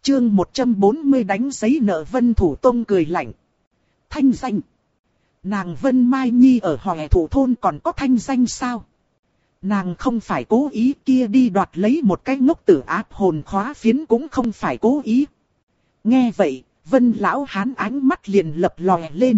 Chương 140 đánh giấy nợ. Vân Thủ Tông cười lạnh. Thanh danh. Nàng Vân Mai Nhi ở Hoè Thủ Thôn còn có thanh danh sao? Nàng không phải cố ý, kia đi đoạt lấy một cái ngốc tử áp hồn khóa phiến cũng không phải cố ý. Nghe vậy, Vân lão hán ánh mắt liền lập lòe lên.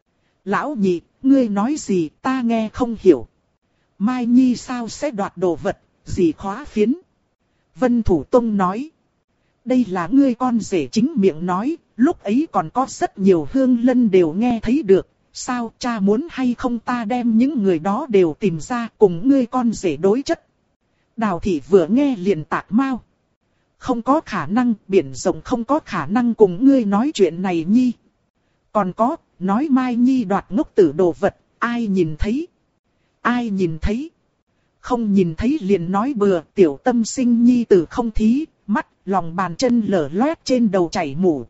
Lão nhị, ngươi nói gì ta nghe không hiểu. Mai Nhi sao sẽ đoạt đồ vật, gì khóa phiến? Vân Thủ Tông nói. Đây là ngươi con rể chính miệng nói, lúc ấy còn có rất nhiều hương lân đều nghe thấy được. Sao cha muốn hay không ta đem những người đó đều tìm ra cùng ngươi con rể đối chất. Đào thị vừa nghe liền tạc mau. Không có khả năng, biển rộng không có khả năng cùng ngươi nói chuyện này Nhi. Còn có, nói Mai Nhi đoạt ngốc tử đồ vật, ai nhìn thấy? Ai nhìn thấy? Không nhìn thấy liền nói bừa, tiểu tâm sinh Nhi tử không thí, mắt, lòng bàn chân lở loét trên đầu chảy mủ.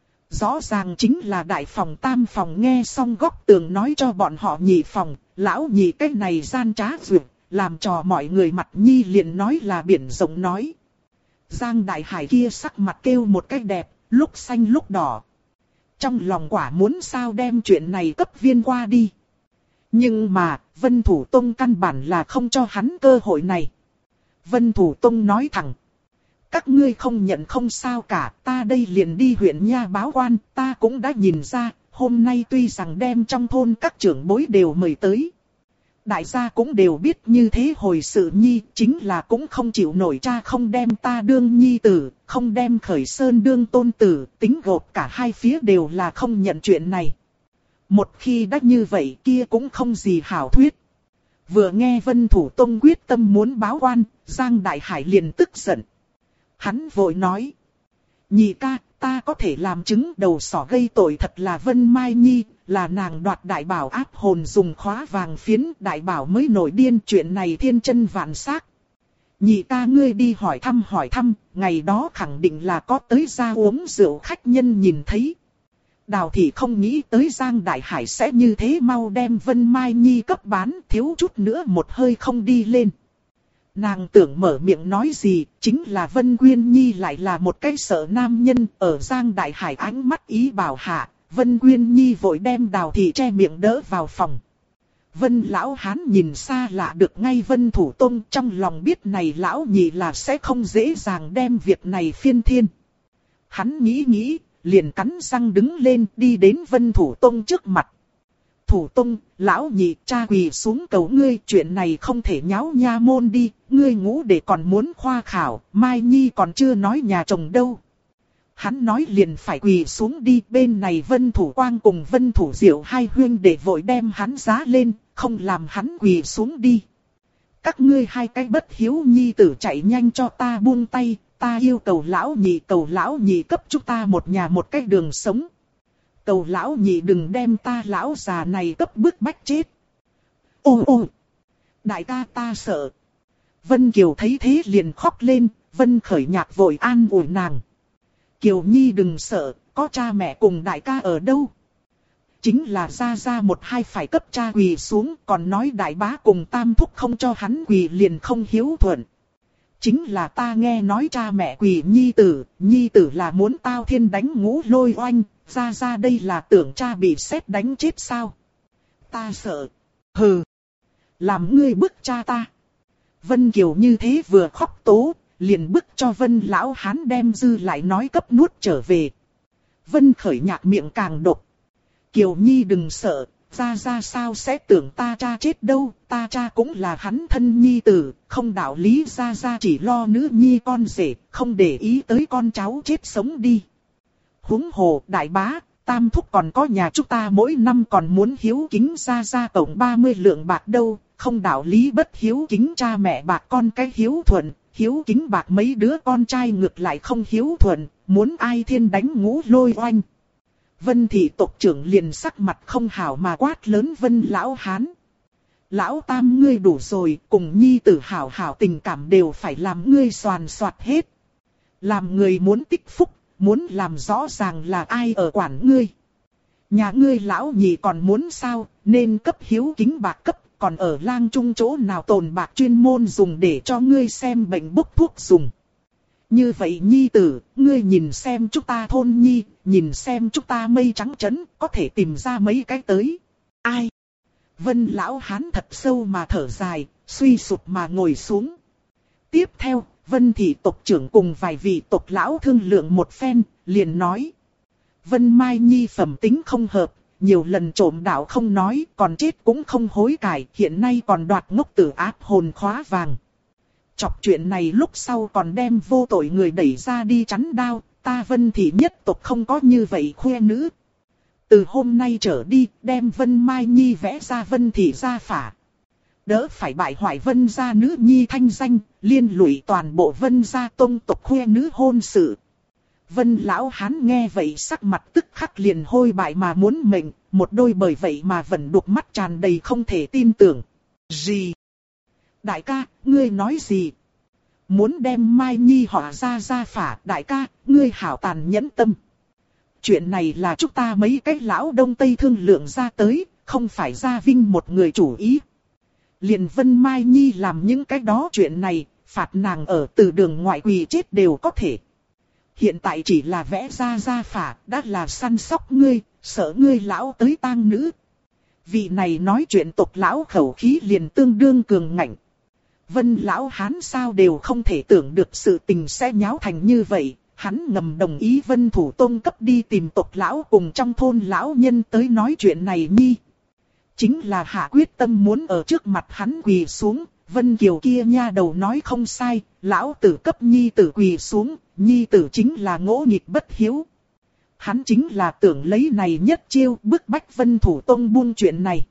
Rõ ràng chính là đại phòng tam phòng nghe xong góc tường nói cho bọn họ nhị phòng, lão nhị cái này gian trá dược, làm trò mọi người mặt Nhi liền nói là biển rộng nói. Giang Đại Hải kia sắc mặt kêu một cái đẹp, lúc xanh lúc đỏ. Trong lòng quả muốn sao đem chuyện này cấp viên qua đi. Nhưng mà, Vân Thủ Tông căn bản là không cho hắn cơ hội này. Vân Thủ Tông nói thẳng. Các ngươi không nhận không sao cả, ta đây liền đi huyện nha báo quan, ta cũng đã nhìn ra, hôm nay tuy rằng đem trong thôn các trưởng bối đều mời tới. Đại gia cũng đều biết như thế hồi sự Nhi, chính là cũng không chịu nổi cha không đem ta đương Nhi tử, không đem Khởi Sơn đương tôn tử, tính gộp cả hai phía đều là không nhận chuyện này. Một khi đã như vậy kia cũng không gì hảo thuyết. Vừa nghe Vân Thủ Tông quyết tâm muốn báo quan, Giang Đại Hải liền tức giận. Hắn vội nói. Nhị ca, ta có thể làm chứng đầu sỏ gây tội thật là Vân Mai Nhi, là nàng đoạt đại bảo áp hồn dùng khóa vàng phiến, đại bảo mới nổi điên, chuyện này thiên chân vạn xác. Nhị ca ngươi đi hỏi thăm, ngày đó khẳng định là có tới ra uống rượu khách nhân nhìn thấy. Đào thị không nghĩ tới Giang Đại Hải sẽ như thế mau đem Vân Mai Nhi cấp bán, thiếu chút nữa một hơi không đi lên. Nàng tưởng mở miệng nói gì, chính là Vân Quyên Nhi lại là một cái sợ nam nhân, ở Giang Đại Hải ánh mắt ý bảo hạ, Vân Quyên Nhi vội đem Đào thị che miệng đỡ vào phòng. Vân lão hán nhìn xa lạ được ngay Vân Thủ Tông, trong lòng biết này lão nhị là sẽ không dễ dàng đem việc này phiên thiên. Hắn nghĩ, liền cắn răng đứng lên đi đến Vân Thủ Tông trước mặt. Thủ Tông, lão nhị cha quỳ xuống cầu ngươi, chuyện này không thể nháo nha môn đi, ngươi ngũ để còn muốn khoa khảo, Mai Nhi còn chưa nói nhà chồng đâu. Hắn nói liền phải quỳ xuống đi, bên này Vân Thủ Quang cùng Vân Thủ Diệu hai huynh để vội đem hắn giá lên, không làm hắn quỳ xuống đi. Các ngươi hai cái bất hiếu nhi tử chạy nhanh cho ta buông tay, ta yêu cầu lão nhị cấp chúng ta một nhà một cái đường sống. Cầu lão nhị đừng đem ta lão già này cấp bức bách chết. Ô, đại ca ta sợ. Vân Kiều thấy thế liền khóc lên, Vân Khởi Nhạc vội an ủi nàng. Kiều Nhi đừng sợ, có cha mẹ cùng đại ca ở đâu. Chính là ra một hai phải cấp cha quỳ xuống, còn nói đại bá cùng tam thúc không cho hắn quỳ liền không hiếu thuận. Chính là ta nghe nói cha mẹ quỳ nhi tử là muốn tao thiên đánh ngũ lôi oanh, ra đây là tưởng cha bị sét đánh chết sao. Ta sợ. Hừ. Làm ngươi bức cha ta. Vân Kiều như thế vừa khóc tố, liền bức cho Vân lão hán đem dư lại nói cấp nuốt trở về. Vân Khởi Nhạc miệng càng độc. Kiều Nhi đừng sợ, ra sao sẽ tưởng ta cha chết đâu, ta cha cũng là hắn thân nhi tử, không đạo lý ra chỉ lo nữ nhi con rể, không để ý tới con cháu chết sống đi. Huống hồ đại bá, tam thúc còn có nhà chúng ta mỗi năm còn muốn hiếu kính ra tổng 30 lượng bạc đâu, không đạo lý bất hiếu kính cha mẹ bạc con cái hiếu thuận, hiếu kính bạc mấy đứa con trai ngược lại không hiếu thuận, muốn ai thiên đánh ngũ lôi oanh. Vân thị tộc trưởng liền sắc mặt không hảo mà quát lớn Vân lão hán. Lão tam ngươi đủ rồi, cùng nhi tử hảo tình cảm đều phải làm ngươi soàn soạt hết. Làm người muốn tích phúc, muốn làm rõ ràng là ai ở quản ngươi. Nhà ngươi lão nhị còn muốn sao, nên cấp hiếu kính bạc cấp, còn ở lang trung chỗ nào tồn bạc chuyên môn dùng để cho ngươi xem bệnh bốc thuốc dùng. Như vậy nhi tử, ngươi nhìn xem chúng ta thôn nhi, nhìn xem chúng ta mây trắng trấn, có thể tìm ra mấy cái tới. Ai? Vân lão hán thật sâu mà thở dài, suy sụp mà ngồi xuống. Tiếp theo, Vân thị tộc trưởng cùng vài vị tộc lão thương lượng một phen, liền nói. Vân Mai Nhi phẩm tính không hợp, nhiều lần trộm đạo không nói, còn chết cũng không hối cải, hiện nay còn đoạt ngốc tử áp hồn khóa vàng. Chọc chuyện này lúc sau còn đem vô tội người đẩy ra đi chắn đao, ta Vân thị nhất tộc không có như vậy khoe nữ. Từ hôm nay trở đi, đem Vân Mai Nhi vẽ ra Vân thị gia phả. Đỡ phải bại hoại Vân gia nữ nhi thanh danh, liên lụy toàn bộ Vân gia tông tộc khoe nữ hôn sự. Vân lão hán nghe vậy sắc mặt tức khắc liền hôi bại mà muốn mệnh, một đôi bởi vậy mà vẫn đục mắt tràn đầy không thể tin tưởng. Gì? Đại ca, ngươi nói gì? Muốn đem Mai Nhi họ ra gia phả, đại ca, ngươi hảo tàn nhẫn tâm. Chuyện này là chúng ta mấy cái lão đông tây thương lượng ra tới, không phải Gia Vinh một người chủ ý. Liền Vân Mai Nhi làm những cái đó chuyện này, phạt nàng ở từ đường ngoại quỳ chết đều có thể. Hiện tại chỉ là vẽ ra gia phả, đã là săn sóc ngươi, sợ ngươi lão tới tang nữ. Vị này nói chuyện tộc lão khẩu khí liền tương đương cường ngạnh. Vân lão hán sao đều không thể tưởng được sự tình sẽ nháo thành như vậy. Hắn ngầm đồng ý Vân Thủ Tông cấp đi tìm tộc lão cùng trong thôn lão nhân tới nói chuyện này nhi. Chính là hạ quyết tâm muốn ở trước mặt hắn quỳ xuống, Vân Kiều kia nha đầu nói không sai, lão tử cấp nhi tử quỳ xuống, nhi tử chính là ngỗ nghịch bất hiếu. Hắn chính là tưởng lấy này nhất chiêu bức bách Vân Thủ Tông buông chuyện này.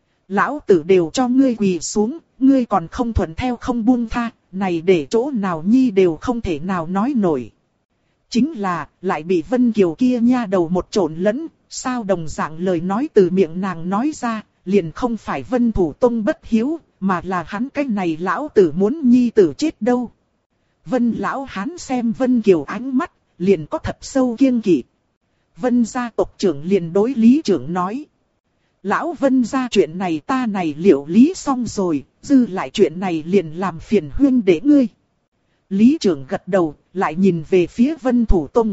Lão tử đều cho ngươi quỳ xuống, ngươi còn không thuận theo không buông tha, này để chỗ nào nhi đều không thể nào nói nổi. Chính là, lại bị Vân Kiều kia nha đầu một trộn lẫn, sao đồng dạng lời nói từ miệng nàng nói ra, liền không phải Vân Thủ Tông bất hiếu, mà là hắn cái này lão tử muốn nhi tử chết đâu. Vân lão hán xem Vân Kiều ánh mắt, liền có thật sâu kiêng kỵ. Vân gia tộc trưởng liền đối lý trưởng nói. Lão Vân gia chuyện này ta này liệu lý xong rồi, dư lại chuyện này liền làm phiền huynh để ngươi. Lý trưởng gật đầu, lại nhìn về phía Vân Thủ Tông.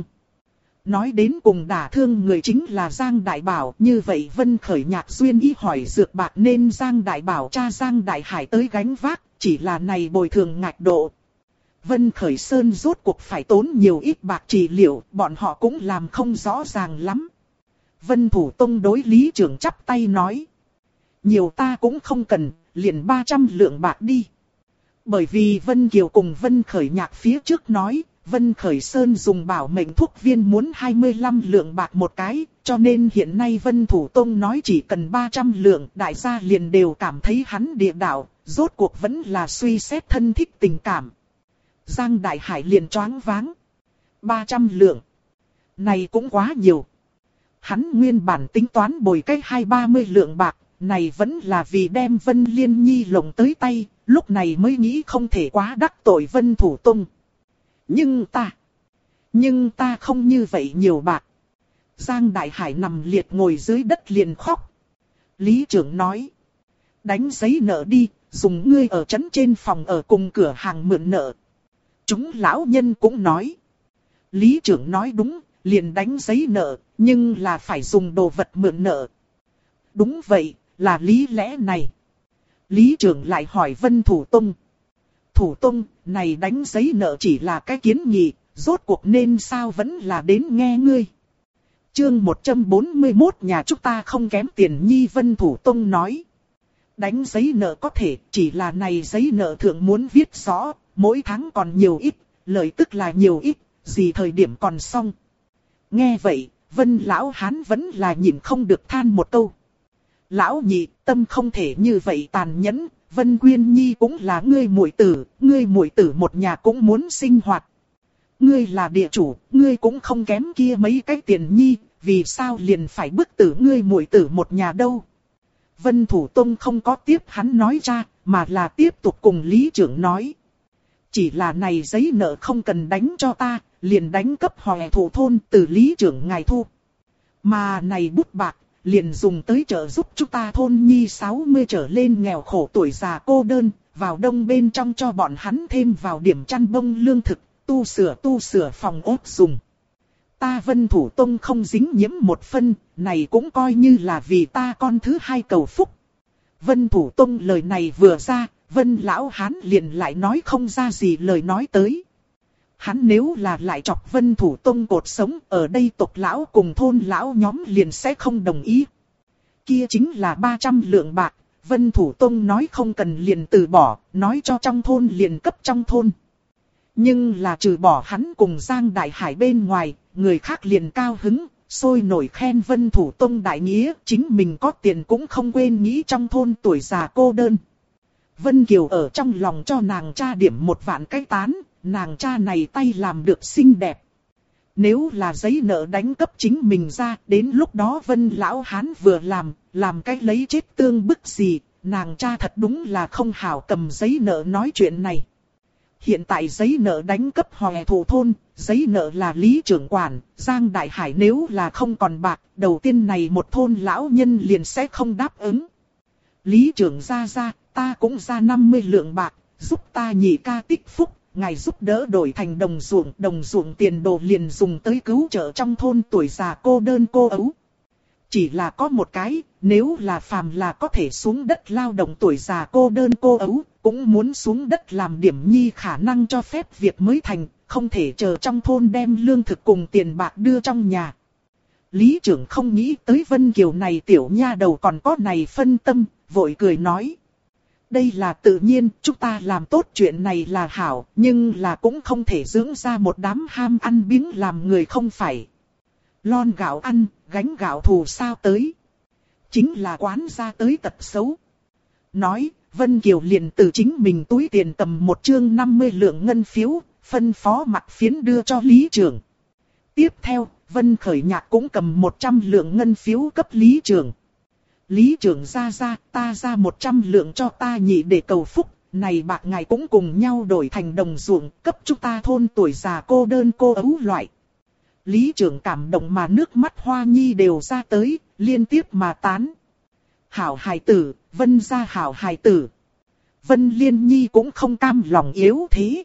Nói đến cùng đả thương người chính là Giang Đại Bảo, như vậy Vân Khởi Nhạc duyên ý hỏi dược bạc nên Giang Đại Bảo cha Giang Đại Hải tới gánh vác, chỉ là này bồi thường ngạch độ. Vân Khởi Sơn rốt cuộc phải tốn nhiều ít bạc trị liệu, bọn họ cũng làm không rõ ràng lắm. Vân Thủ Tông đối lý trưởng chắp tay nói. Nhiều ta cũng không cần, liền 300 lượng bạc đi. Bởi vì Vân Kiều cùng Vân Khởi Nhạc phía trước nói, Vân Khởi Sơn dùng bảo mệnh thuốc viên muốn 25 lượng bạc một cái, cho nên hiện nay Vân Thủ Tông nói chỉ cần 300 lượng, đại gia liền đều cảm thấy hắn địa đạo, rốt cuộc vẫn là suy xét thân thích tình cảm. Giang Đại Hải liền choáng váng. 300 lượng. Này cũng quá nhiều. Hắn nguyên bản tính toán bồi cái 20-30 lượng bạc, này vẫn là vì đem Vân Liên Nhi lồng tới tay, lúc này mới nghĩ không thể quá đắc tội Vân Thủ Tông. Nhưng ta không như vậy nhiều bạc. Giang Đại Hải nằm liệt ngồi dưới đất liền khóc. Lý trưởng nói. Đánh giấy nợ đi, dùng ngươi ở trấn trên phòng ở cùng cửa hàng mượn nợ. Chúng lão nhân cũng nói. Lý trưởng nói đúng, liền đánh giấy nợ, nhưng là phải dùng đồ vật mượn nợ. Đúng vậy, là lý lẽ này. Lý trưởng lại hỏi Vân Thủ Tông. Thủ Tông, này đánh giấy nợ chỉ là cái kiến nghị, rốt cuộc nên sao vẫn là đến nghe ngươi. Chương 141 nhà chúng ta không kém tiền nhi Vân Thủ Tông nói. Đánh giấy nợ có thể, chỉ là này giấy nợ thượng muốn viết rõ, mỗi tháng còn nhiều ít, lợi tức là nhiều ít, gì thời điểm còn xong. Nghe vậy, Vân lão hán vẫn là nhịn không được than một câu. Lão nhị, tâm không thể như vậy tàn nhẫn, Vân Quyên Nhi cũng là ngươi muội tử một nhà cũng muốn sinh hoạt. Ngươi là địa chủ, ngươi cũng không kém kia mấy cái tiền nhi, vì sao liền phải bức tử ngươi muội tử một nhà đâu. Vân Thủ Tông không có tiếp hắn nói ra, mà là tiếp tục cùng lý trưởng nói. Chỉ là này giấy nợ không cần đánh cho ta, liền đánh cấp Hoè Thủ thôn từ lý trưởng ngài thu. Mà này bút bạc, liền dùng tới trợ giúp chúng ta thôn nhi 60 trở lên nghèo khổ tuổi già cô đơn, vào đông bên trong cho bọn hắn thêm vào điểm chăn bông lương thực, tu sửa phòng ốt dùng. Ta Vân Thủ Tông không dính nhiễm một phân, này cũng coi như là vì ta con thứ hai cầu phúc. Vân Thủ Tông lời này vừa ra, Vân Lão Hán liền lại nói không ra gì lời nói tới. Hắn nếu là lại chọc Vân Thủ Tông cột sống, ở đây tộc lão cùng thôn lão nhóm liền sẽ không đồng ý. Kia chính là 300 lượng bạc, Vân Thủ Tông nói không cần liền từ bỏ, nói cho trong thôn liền cấp trong thôn. Nhưng là trừ bỏ hắn cùng Giang Đại Hải bên ngoài, người khác liền cao hứng, sôi nổi khen Vân Thủ Tông đại nghĩa, chính mình có tiền cũng không quên nghĩ trong thôn tuổi già cô đơn. Vân Kiều ở trong lòng cho nàng cha điểm 1 vạn cái tán, nàng cha này tay làm được xinh đẹp. Nếu là giấy nợ đánh cấp chính mình ra, đến lúc đó Vân Lão Hán vừa làm cái lấy chết tương bức gì, nàng cha thật đúng là không hảo cầm giấy nợ nói chuyện này. Hiện tại giấy nợ đánh cấp Hòe Thủ thôn, giấy nợ là Lý trưởng quản, Giang Đại Hải nếu là không còn bạc, đầu tiên này một thôn lão nhân liền sẽ không đáp ứng. Lý trưởng ra, ta cũng ra 50 lượng bạc, giúp ta nhị ca tích phúc, ngài giúp đỡ đổi thành đồng ruộng tiền đồ liền dùng tới cứu trợ trong thôn tuổi già cô đơn cô ấu. Chỉ là có một cái, nếu là phàm là có thể xuống đất lao động tuổi già cô đơn cô ấu, cũng muốn xuống đất làm điểm nhi khả năng cho phép việc mới thành, không thể chờ trong thôn đem lương thực cùng tiền bạc đưa trong nhà. Lý trưởng không nghĩ tới Vân Kiều này tiểu nha đầu còn có này phân tâm, vội cười nói. Đây là tự nhiên, chúng ta làm tốt chuyện này là hảo, nhưng là cũng không thể dưỡng ra một đám ham ăn biếng làm người không phải. Lon gạo ăn, gánh gạo thù sao tới. Chính là quán ra tới tật xấu. Nói, Vân Kiều liền từ chính mình túi tiền cầm một chương 50 lượng ngân phiếu, phân phó mặt phiến đưa cho Lý trưởng. Tiếp theo, Vân Khởi Nhạc cũng cầm 100 lượng ngân phiếu cấp Lý trưởng. Lý trưởng ra, ta ra 100 lượng cho ta nhị để cầu phúc, này bạc ngài cũng cùng nhau đổi thành đồng ruộng, cấp chúng ta thôn tuổi già cô đơn cô ấu loại. Lý trưởng cảm động mà nước mắt hoa nhi đều ra tới, liên tiếp mà tán. Hảo hài tử, Vân gia hảo hài tử. Vân Liên Nhi cũng không cam lòng yếu thế.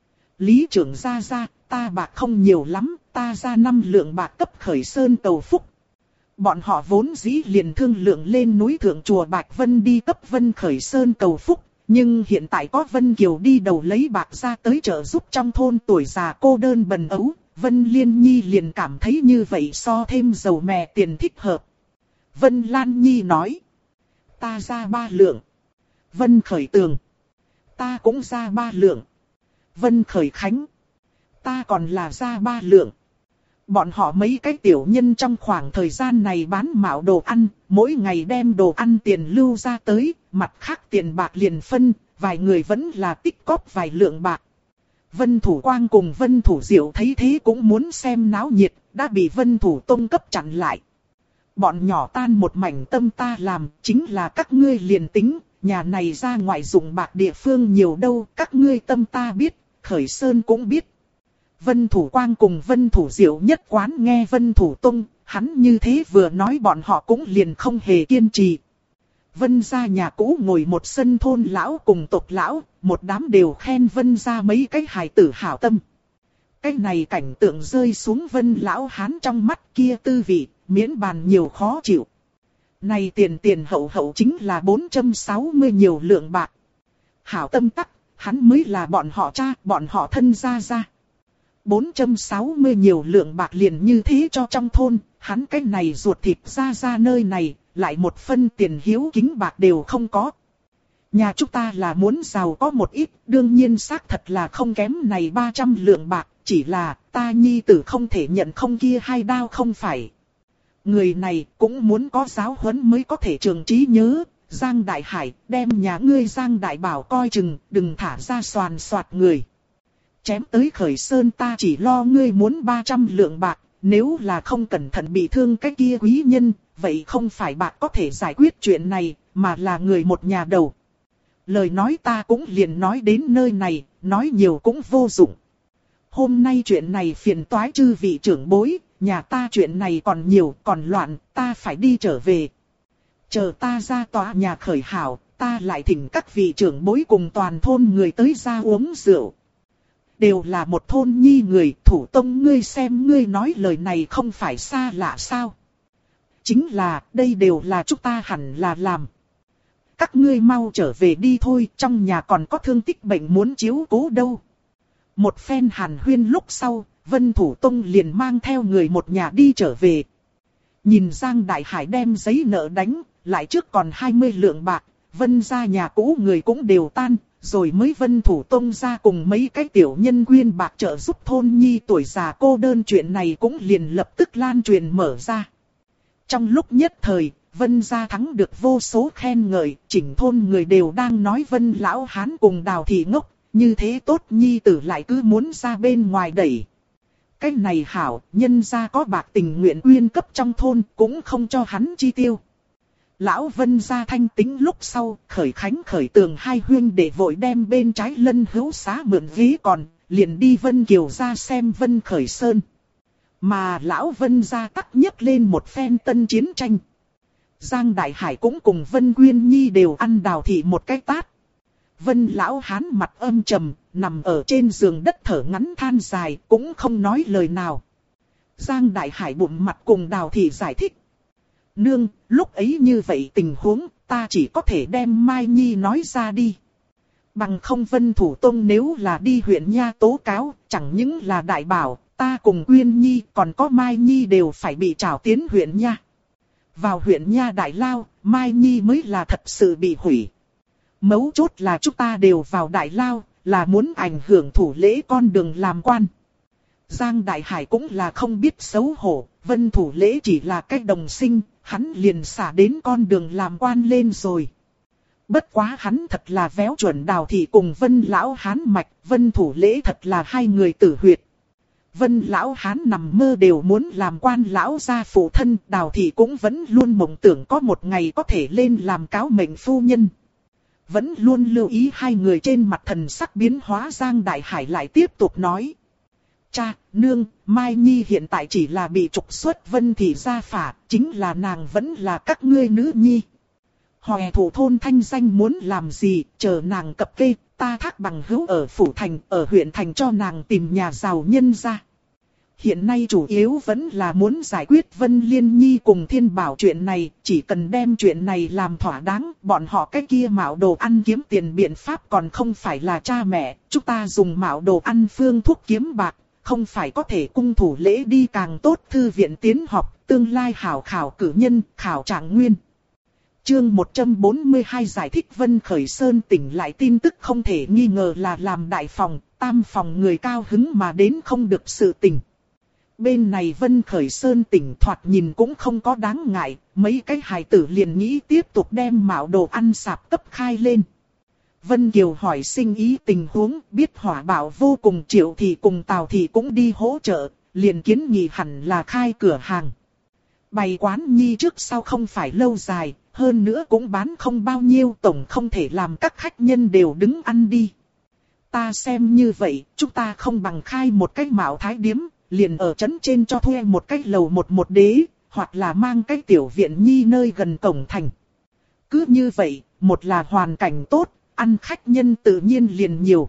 Lý trưởng ra, ta bạc không nhiều lắm, ta ra 5 lượng bạc cấp Khởi Sơn cầu phúc. Bọn họ vốn dĩ liền thương lượng lên núi thượng chùa Bạch Vân đi cấp Vân Khởi Sơn cầu phúc. Nhưng hiện tại có Vân Kiều đi đầu lấy bạc ra tới trợ giúp trong thôn tuổi già cô đơn bần ấu. Vân Liên Nhi liền cảm thấy như vậy so thêm dầu mè tiền thích hợp. Vân Lan Nhi nói. Ta ra 3 lượng. Vân Khởi Tường. Ta cũng ra 3 lượng. Vân Khởi Khánh. Ta còn là ra 3 lượng. Bọn họ mấy cái tiểu nhân trong khoảng thời gian này bán mạo đồ ăn, mỗi ngày đem đồ ăn tiền lưu ra tới, mặt khác tiền bạc liền phân, vài người vẫn là tích cóp vài lượng bạc. Vân Thủ Quang cùng Vân Thủ Diệu thấy thế cũng muốn xem náo nhiệt, đã bị Vân Thủ Tông cấp chặn lại. Bọn nhỏ tan một mảnh tâm ta làm, chính là các ngươi liền tính, nhà này ra ngoài dùng bạc địa phương nhiều đâu, các ngươi tâm ta biết, Khởi Sơn cũng biết. Vân Thủ Quang cùng Vân Thủ Diệu nhất quán nghe Vân Thủ Tông, hắn như thế vừa nói bọn họ cũng liền không hề kiên trì. Vân gia nhà cũ ngồi một sân thôn lão cùng tộc lão, một đám đều khen Vân gia mấy cái hài tử hảo tâm. Cái này cảnh tượng rơi xuống Vân lão hán trong mắt kia tư vị, miễn bàn nhiều khó chịu. Này tiền hậu chính là 460 nhiều lượng bạc. Hảo tâm tắc, hắn mới là bọn họ cha, bọn họ thân gia gia. 460 nhiều lượng bạc liền như thế cho trong thôn, hắn cái này ruột thịt ra nơi này, lại một phân tiền hiếu kính bạc đều không có. Nhà chúng ta là muốn giàu có một ít, đương nhiên xác thật là không kém này 300 lượng bạc, chỉ là ta nhi tử không thể nhận không kia hai đao không phải. Người này cũng muốn có giáo huấn mới có thể trường trí nhớ. Giang Đại Hải, đem nhà ngươi Giang Đại Bảo coi chừng, đừng thả ra soàn soạt người. Chém tới Khởi Sơn ta chỉ lo ngươi muốn 300 lượng bạc, nếu là không cẩn thận bị thương cái kia quý nhân, vậy không phải bạc có thể giải quyết chuyện này, mà là người một nhà đầu. Lời nói ta cũng liền nói đến nơi này, nói nhiều cũng vô dụng. Hôm nay chuyện này phiền toái chư vị trưởng bối, nhà ta chuyện này còn nhiều, còn loạn, ta phải đi trở về. Chờ ta ra tòa nhà khởi hảo, ta lại thỉnh các vị trưởng bối cùng toàn thôn người tới ra uống rượu. đều là một thôn nhi người, Thủ Tông ngươi xem ngươi nói lời này không phải xa lạ sao? Chính là, đây đều là chúng ta hẳn là làm. Các ngươi mau trở về đi thôi, trong nhà còn có thương tích bệnh muốn chiếu cố đâu. Một phen hàn huyên lúc sau, Vân Thủ Tông liền mang theo người một nhà đi trở về. Nhìn Giang Đại Hải đem giấy nợ đánh, lại trước còn 20 lượng bạc, Vân gia nhà cũ người cũng đều tan, rồi mới Vân Thủ Tông ra cùng mấy cái tiểu nhân quyên bạc trợ giúp thôn nhi tuổi già cô đơn, chuyện này cũng liền lập tức lan truyền mở ra. Trong lúc nhất thời, Vân gia thắng được vô số khen ngợi, chỉnh thôn người đều đang nói Vân lão hán cùng Đào thị ngốc, như thế tốt nhi tử lại cứ muốn ra bên ngoài đẩy. Cái này hảo, nhân gia có bạc tình nguyện quyên cấp trong thôn, cũng không cho hắn chi tiêu. Lão Vân gia thanh tính lúc sau, khởi khánh khởi tường hai huyên để vội đem bên trái Lân Hữu Xá mượn ghế còn, liền đi Vân Kiều ra xem Vân Khởi Sơn. Mà lão Vân gia tắc nhấc lên một phen tân chiến tranh. Giang Đại Hải cũng cùng Vân Quyên Nhi đều ăn Đào thị một cái tát. Vân lão hán mặt âm trầm, nằm ở trên giường đất thở ngắn than dài, cũng không nói lời nào. Giang Đại Hải bụng mặt cùng Đào thị giải thích. Nương, lúc ấy như vậy tình huống, ta chỉ có thể đem Mai Nhi nói ra đi. Bằng không Vân Thủ Tông nếu là đi huyện nha tố cáo, chẳng những là đại bảo, ta cùng Quyên Nhi còn có Mai Nhi đều phải bị trảo tiến huyện nha. Vào huyện nha đại lao, Mai Nhi mới là thật sự bị hủy. Mấu chốt là chúng ta đều vào đại lao, là muốn ảnh hưởng thủ lễ con đường làm quan. Giang Đại Hải cũng là không biết xấu hổ, Vân Thủ Lễ chỉ là cách đồng sinh, hắn liền xả đến con đường làm quan lên rồi. Bất quá hắn thật là véo chuẩn Đào thị cùng Vân lão hán mạch, Vân Thủ Lễ thật là hai người tử huyệt. Vân lão hán nằm mơ đều muốn làm quan lão gia phụ thân, Đào thị cũng vẫn luôn mộng tưởng có một ngày có thể lên làm cáo mệnh phu nhân. Vẫn luôn lưu ý hai người trên mặt thần sắc biến hóa, Giang Đại Hải lại tiếp tục nói. Cha, nương, Mai Nhi hiện tại chỉ là bị trục xuất Vân thị gia phả, chính là nàng vẫn là các ngươi nữ nhi. Hòe thủ thôn thanh danh muốn làm gì, chờ nàng cập kê, ta thác bằng hữu ở phủ thành, ở huyện thành cho nàng tìm nhà giàu nhân ra. Hiện nay chủ yếu vẫn là muốn giải quyết Vân Liên Nhi cùng Thiên Bảo chuyện này, chỉ cần đem chuyện này làm thỏa đáng, bọn họ cái kia mạo đồ ăn kiếm tiền biện pháp còn không phải là cha mẹ, chúng ta dùng mạo đồ ăn phương thuốc kiếm bạc, không phải có thể cung thủ lễ đi càng tốt, thư viện tiến học, tương lai hảo khảo cử nhân, khảo trạng nguyên. Chương 142 giải thích Vân Khởi Sơn tỉnh lại tin tức không thể nghi ngờ là làm đại phòng, tam phòng người cao hứng mà đến không được sự tỉnh. Bên này Vân Khởi Sơn tỉnh thoạt nhìn cũng không có đáng ngại, mấy cái hài tử liền nghĩ tiếp tục đem mạo đồ ăn sạp cấp khai lên. Vân Kiều hỏi sinh ý tình huống, biết Hỏa Bảo vô cùng Triệu thì cùng Tào thì cũng đi hỗ trợ, liền kiến nghị hẳn là khai cửa hàng. Bày quán nhi trước sau không phải lâu dài, hơn nữa cũng bán không bao nhiêu, tổng không thể làm các khách nhân đều đứng ăn đi. Ta xem như vậy, chúng ta không bằng khai một cái mạo thái điếm, liền ở trấn trên cho thuê một cái lầu một đế, hoặc là mang cái tiểu viện nhi nơi gần cổng thành. Cứ như vậy, một là hoàn cảnh tốt, ăn khách nhân tự nhiên liền nhiều.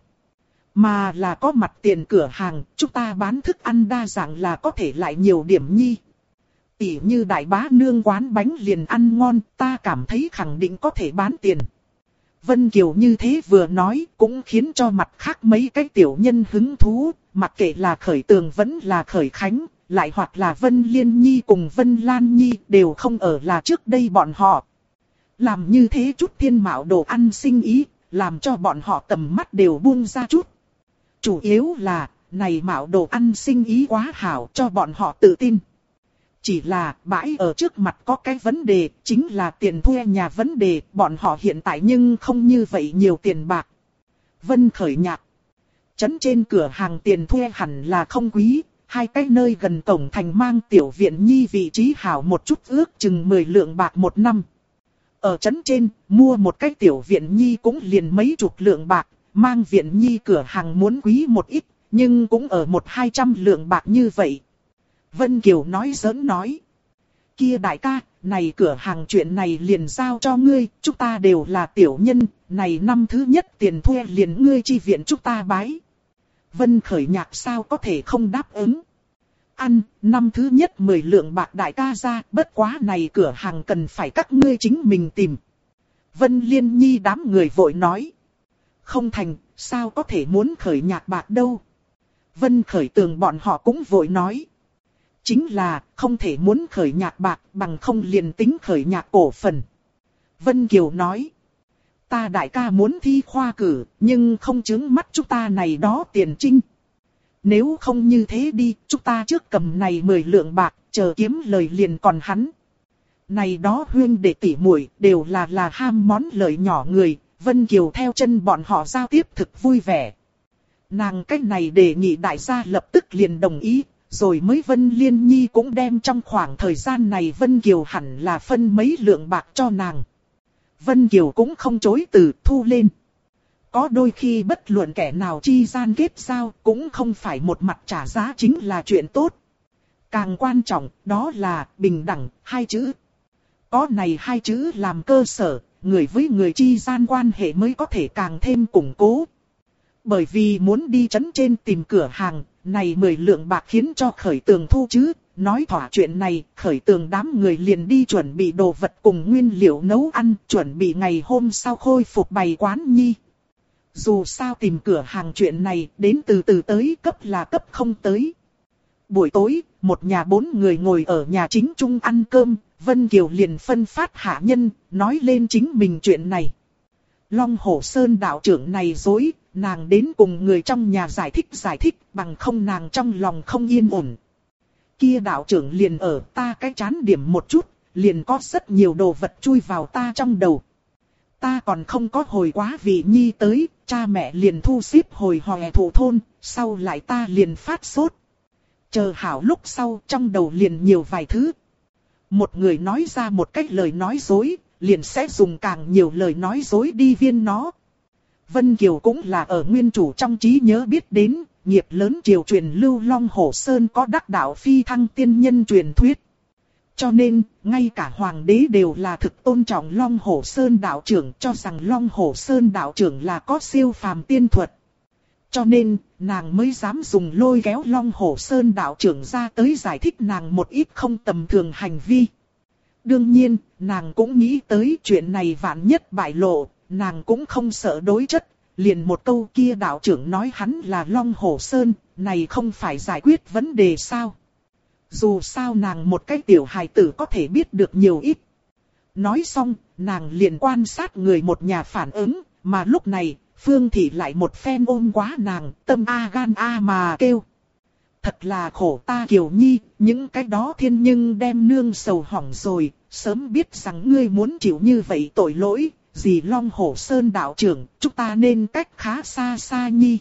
Mà là có mặt tiền cửa hàng, chúng ta bán thức ăn đa dạng là có thể lại nhiều điểm nhi. Tỉ như đại bá nương quán bánh liền ăn ngon, ta cảm thấy khẳng định có thể bán tiền. Vân Kiều như thế vừa nói cũng khiến cho mặt khác mấy cái tiểu nhân hứng thú, mặc kệ là Khởi Tường vẫn là Khởi Khánh, lại hoặc là Vân Liên Nhi cùng Vân Lan Nhi đều không ở là trước đây bọn họ. Làm như thế chút thiên mạo đồ ăn sinh ý, làm cho bọn họ tầm mắt đều buông ra chút. Chủ yếu là, này mạo đồ ăn sinh ý quá hảo cho bọn họ tự tin. Chỉ là bãi ở trước mặt có cái vấn đề, chính là tiền thuê nhà vấn đề, bọn họ hiện tại nhưng không như vậy nhiều tiền bạc. Vân Khởi nhạc. Trấn trên cửa hàng tiền thuê hẳn là không quý, hai cái nơi gần cổng thành mang tiểu viện nhi vị trí hảo một chút ước chừng 10 lượng bạc một năm. Ở trấn trên, mua một cái tiểu viện nhi cũng liền mấy chục lượng bạc, mang viện nhi cửa hàng muốn quý một ít, nhưng cũng ở 100-200 lượng bạc như vậy. Vân Kiều nói giỡn nói. Kia đại ca, này cửa hàng chuyện này liền giao cho ngươi, chúng ta đều là tiểu nhân, này năm thứ nhất tiền thuê liền ngươi chi viện chúng ta bái. Vân Khởi Nhạc sao có thể không đáp ứng. Ăn, năm thứ nhất 10 lượng bạc đại ca ra, bất quá này cửa hàng cần phải các ngươi chính mình tìm. Vân Liên Nhi đám người vội nói. Không thành, sao có thể muốn Khởi Nhạc bạc đâu. Vân Khởi Tường bọn họ cũng vội nói. Chính là, không thể muốn Khởi Nhạc bạc bằng không liền tính Khởi Nhạc cổ phần. Vân Kiều nói. Ta đại ca muốn thi khoa cử, nhưng không chứng mắt chúng ta này đó tiền trinh. Nếu không như thế đi, chúng ta trước cầm này 10 lượng bạc, chờ kiếm lời liền còn hắn. Này đó huyên đệ tỷ muội đều là ham món lợi nhỏ người, Vân Kiều theo chân bọn họ giao tiếp thực vui vẻ. Nàng cách này đề nghị đại gia lập tức liền đồng ý, rồi mới Vân Liên Nhi cũng đem trong khoảng thời gian này Vân Kiều hẳn là phân mấy lượng bạc cho nàng. Vân Kiều cũng không chối từ thu lên. Có đôi khi bất luận kẻ nào chi gian kết giao cũng không phải một mặt trả giá chính là chuyện tốt. Càng quan trọng đó là bình đẳng, hai chữ. Có này hai chữ làm cơ sở, người với người chi gian quan hệ mới có thể càng thêm củng cố. Bởi vì muốn đi trấn trên tìm cửa hàng, này 10 lượng bạc khiến cho Khởi Tường thu chứ. Nói thỏa chuyện này, Khởi Tường đám người liền đi chuẩn bị đồ vật cùng nguyên liệu nấu ăn, chuẩn bị ngày hôm sau khôi phục bày quán nhi. Dù sao tìm cửa hàng chuyện này, đến từ từ tới cấp là cấp không tới. Buổi tối, một nhà 4 người ngồi ở nhà chính chung ăn cơm, Vân Kiều liền phân phát hạ nhân, nói lên chính mình chuyện này. Long Hổ Sơn đạo trưởng này dối, nàng đến cùng người trong nhà giải thích, bằng không nàng trong lòng không yên ổn. Kia đạo trưởng liền ở ta cái chán điểm một chút, liền có rất nhiều đồ vật chui vào ta trong đầu. Ta còn không có hồi quá vị nhi tới, cha mẹ liền thu xếp hồi hòe thủ thôn, sau lại ta liền phát sốt. Chờ hảo lúc sau trong đầu liền nhiều vài thứ. Một người nói ra một cách lời nói dối, liền sẽ dùng càng nhiều lời nói dối đi viên nó. Vân Kiều cũng là ở nguyên chủ trong trí nhớ biết đến, nghiệp lớn triều truyền lưu Long Hổ Sơn có đắc đạo phi thăng tiên nhân truyền thuyết. Cho nên, ngay cả hoàng đế đều là thực tôn trọng Long Hổ Sơn đạo trưởng, cho rằng Long Hổ Sơn đạo trưởng là có siêu phàm tiên thuật. Cho nên, nàng mới dám dùng lôi kéo Long Hổ Sơn đạo trưởng ra tới giải thích nàng một ít không tầm thường hành vi. Đương nhiên, nàng cũng nghĩ tới chuyện này vạn nhất bại lộ, nàng cũng không sợ đối chất. Liền một câu kia đạo trưởng nói hắn là Long Hổ Sơn, này không phải giải quyết vấn đề sao? Dù sao nàng một cái tiểu hài tử có thể biết được nhiều ít. Nói xong, nàng liền quan sát người một nhà phản ứng, mà lúc này, Phương Thị lại một phen ôm quá nàng, tâm a gan a mà kêu. Thật là khổ ta Kiều Nhi, những cái đó thiên nhưng đem nương sầu hỏng rồi, sớm biết rằng ngươi muốn chịu như vậy tội lỗi, gì Long Hổ Sơn đạo trưởng, chúng ta nên cách khá xa xa nhi.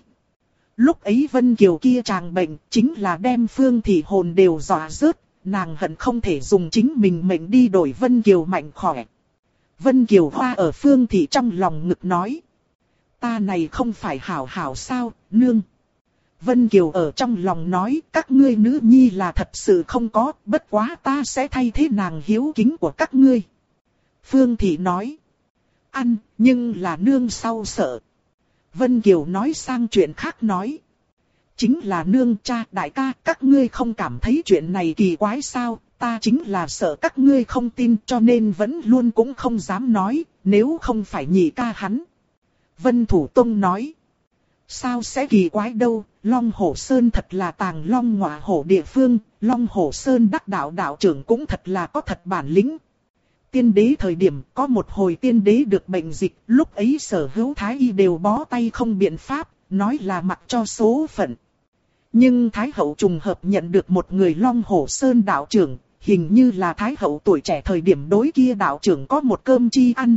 Lúc ấy Vân Kiều kia chàng bệnh, chính là đem Phương Thị hồn đều dọa rớt, nàng hận không thể dùng chính mình mệnh đi đổi Vân Kiều mạnh khỏe. Vân Kiều hoa ở Phương Thị trong lòng ngực nói. Ta này không phải hảo hảo sao, nương. Vân Kiều ở trong lòng nói, các ngươi nữ nhi là thật sự không có, bất quá ta sẽ thay thế nàng hiếu kính của các ngươi. Phương Thị nói. Ăn, nhưng là nương sau sợ. Vân Kiều nói sang chuyện khác nói. Chính là nương cha đại ca, các ngươi không cảm thấy chuyện này kỳ quái sao, ta chính là sợ các ngươi không tin cho nên vẫn luôn cũng không dám nói, nếu không phải nhị ca hắn. Vân Thủ Tông nói. Sao sẽ kỳ quái đâu, Long Hổ Sơn thật là tàng long ngọa hổ địa phương, Long Hổ Sơn đắc đạo đạo trưởng cũng thật là có thật bản lĩnh. Tiên đế thời điểm có một hồi tiên đế được bệnh dịch, lúc ấy sở hữu thái y đều bó tay không biện pháp, nói là mặc cho số phận. Nhưng Thái hậu trùng hợp nhận được một người Long Hổ Sơn đạo trưởng, hình như là Thái hậu tuổi trẻ thời điểm đối kia đạo trưởng có một cơm chi ăn.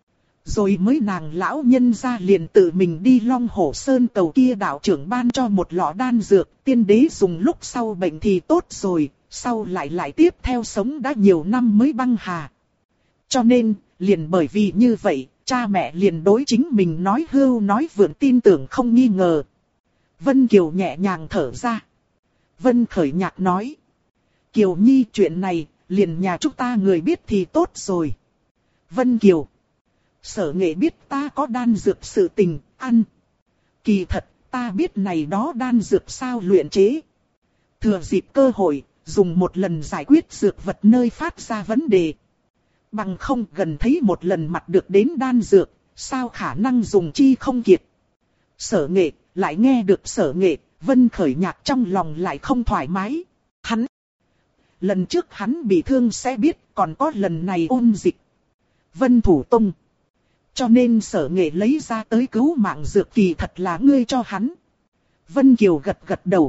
Rồi mới nàng lão nhân ra liền tự mình đi Long Hổ Sơn cầu kia đạo trưởng ban cho một lọ đan dược, tiên đế dùng lúc sau bệnh thì tốt rồi, sau lại tiếp theo sống đã nhiều năm mới băng hà. Cho nên, liền bởi vì như vậy, cha mẹ liền đối chính mình nói hưu nói vượn tin tưởng không nghi ngờ. Vân Kiều nhẹ nhàng thở ra. Vân Khởi Nhạc nói. Kiều Nhi chuyện này, liền nhà chúng ta người biết thì tốt rồi. Vân Kiều. Sở Nghệ biết ta có đan dược sự tình, ăn. Kỳ thật, ta biết này đó đan dược sao luyện chế. Thừa dịp cơ hội, dùng một lần giải quyết dược vật nơi phát ra vấn đề. Bằng không gần thấy một lần mặt được đến đan dược, sao khả năng dùng chi không kiệt. Sở Nghệ, lại nghe được Sở Nghệ, Vân Khởi Nhạc trong lòng lại không thoải mái. Lần trước hắn bị thương sẽ biết, còn có lần này ôn dịch. Vân Thủ Tông. Cho nên Sở Nghệ lấy ra tới cứu mạng dược kỳ thật là ngươi cho hắn. Vân Kiều gật gật đầu.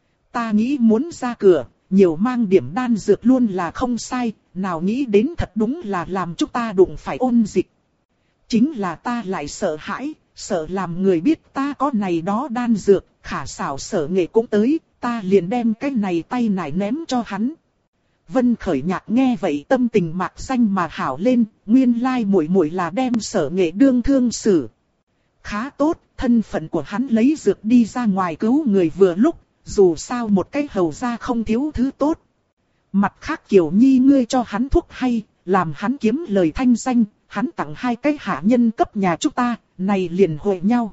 Ta nghĩ muốn ra cửa, nhiều mang điểm đan dược luôn là không sai, nào nghĩ đến thật đúng là làm chúng ta đụng phải ôn dịch. Chính là ta lại sợ hãi, sợ làm người biết ta có này đó đan dược, khả xảo Sở Nghệ cũng tới, ta liền đem cái này tay nải ném cho hắn. Vân Khởi Nhạc nghe vậy tâm tình mạc xanh mà hảo lên, nguyên lai muội muội là đem Sở Nghệ đương thương xử. Khá tốt, thân phận của hắn lấy dược đi ra ngoài cứu người vừa lúc, dù sao một cái hầu ra không thiếu thứ tốt. Mặt khác Kiều Nhi ngươi cho hắn thuốc hay, làm hắn kiếm lời thanh danh, hắn tặng 2 cái hạ nhân cấp nhà chúng ta, này liền hội nhau.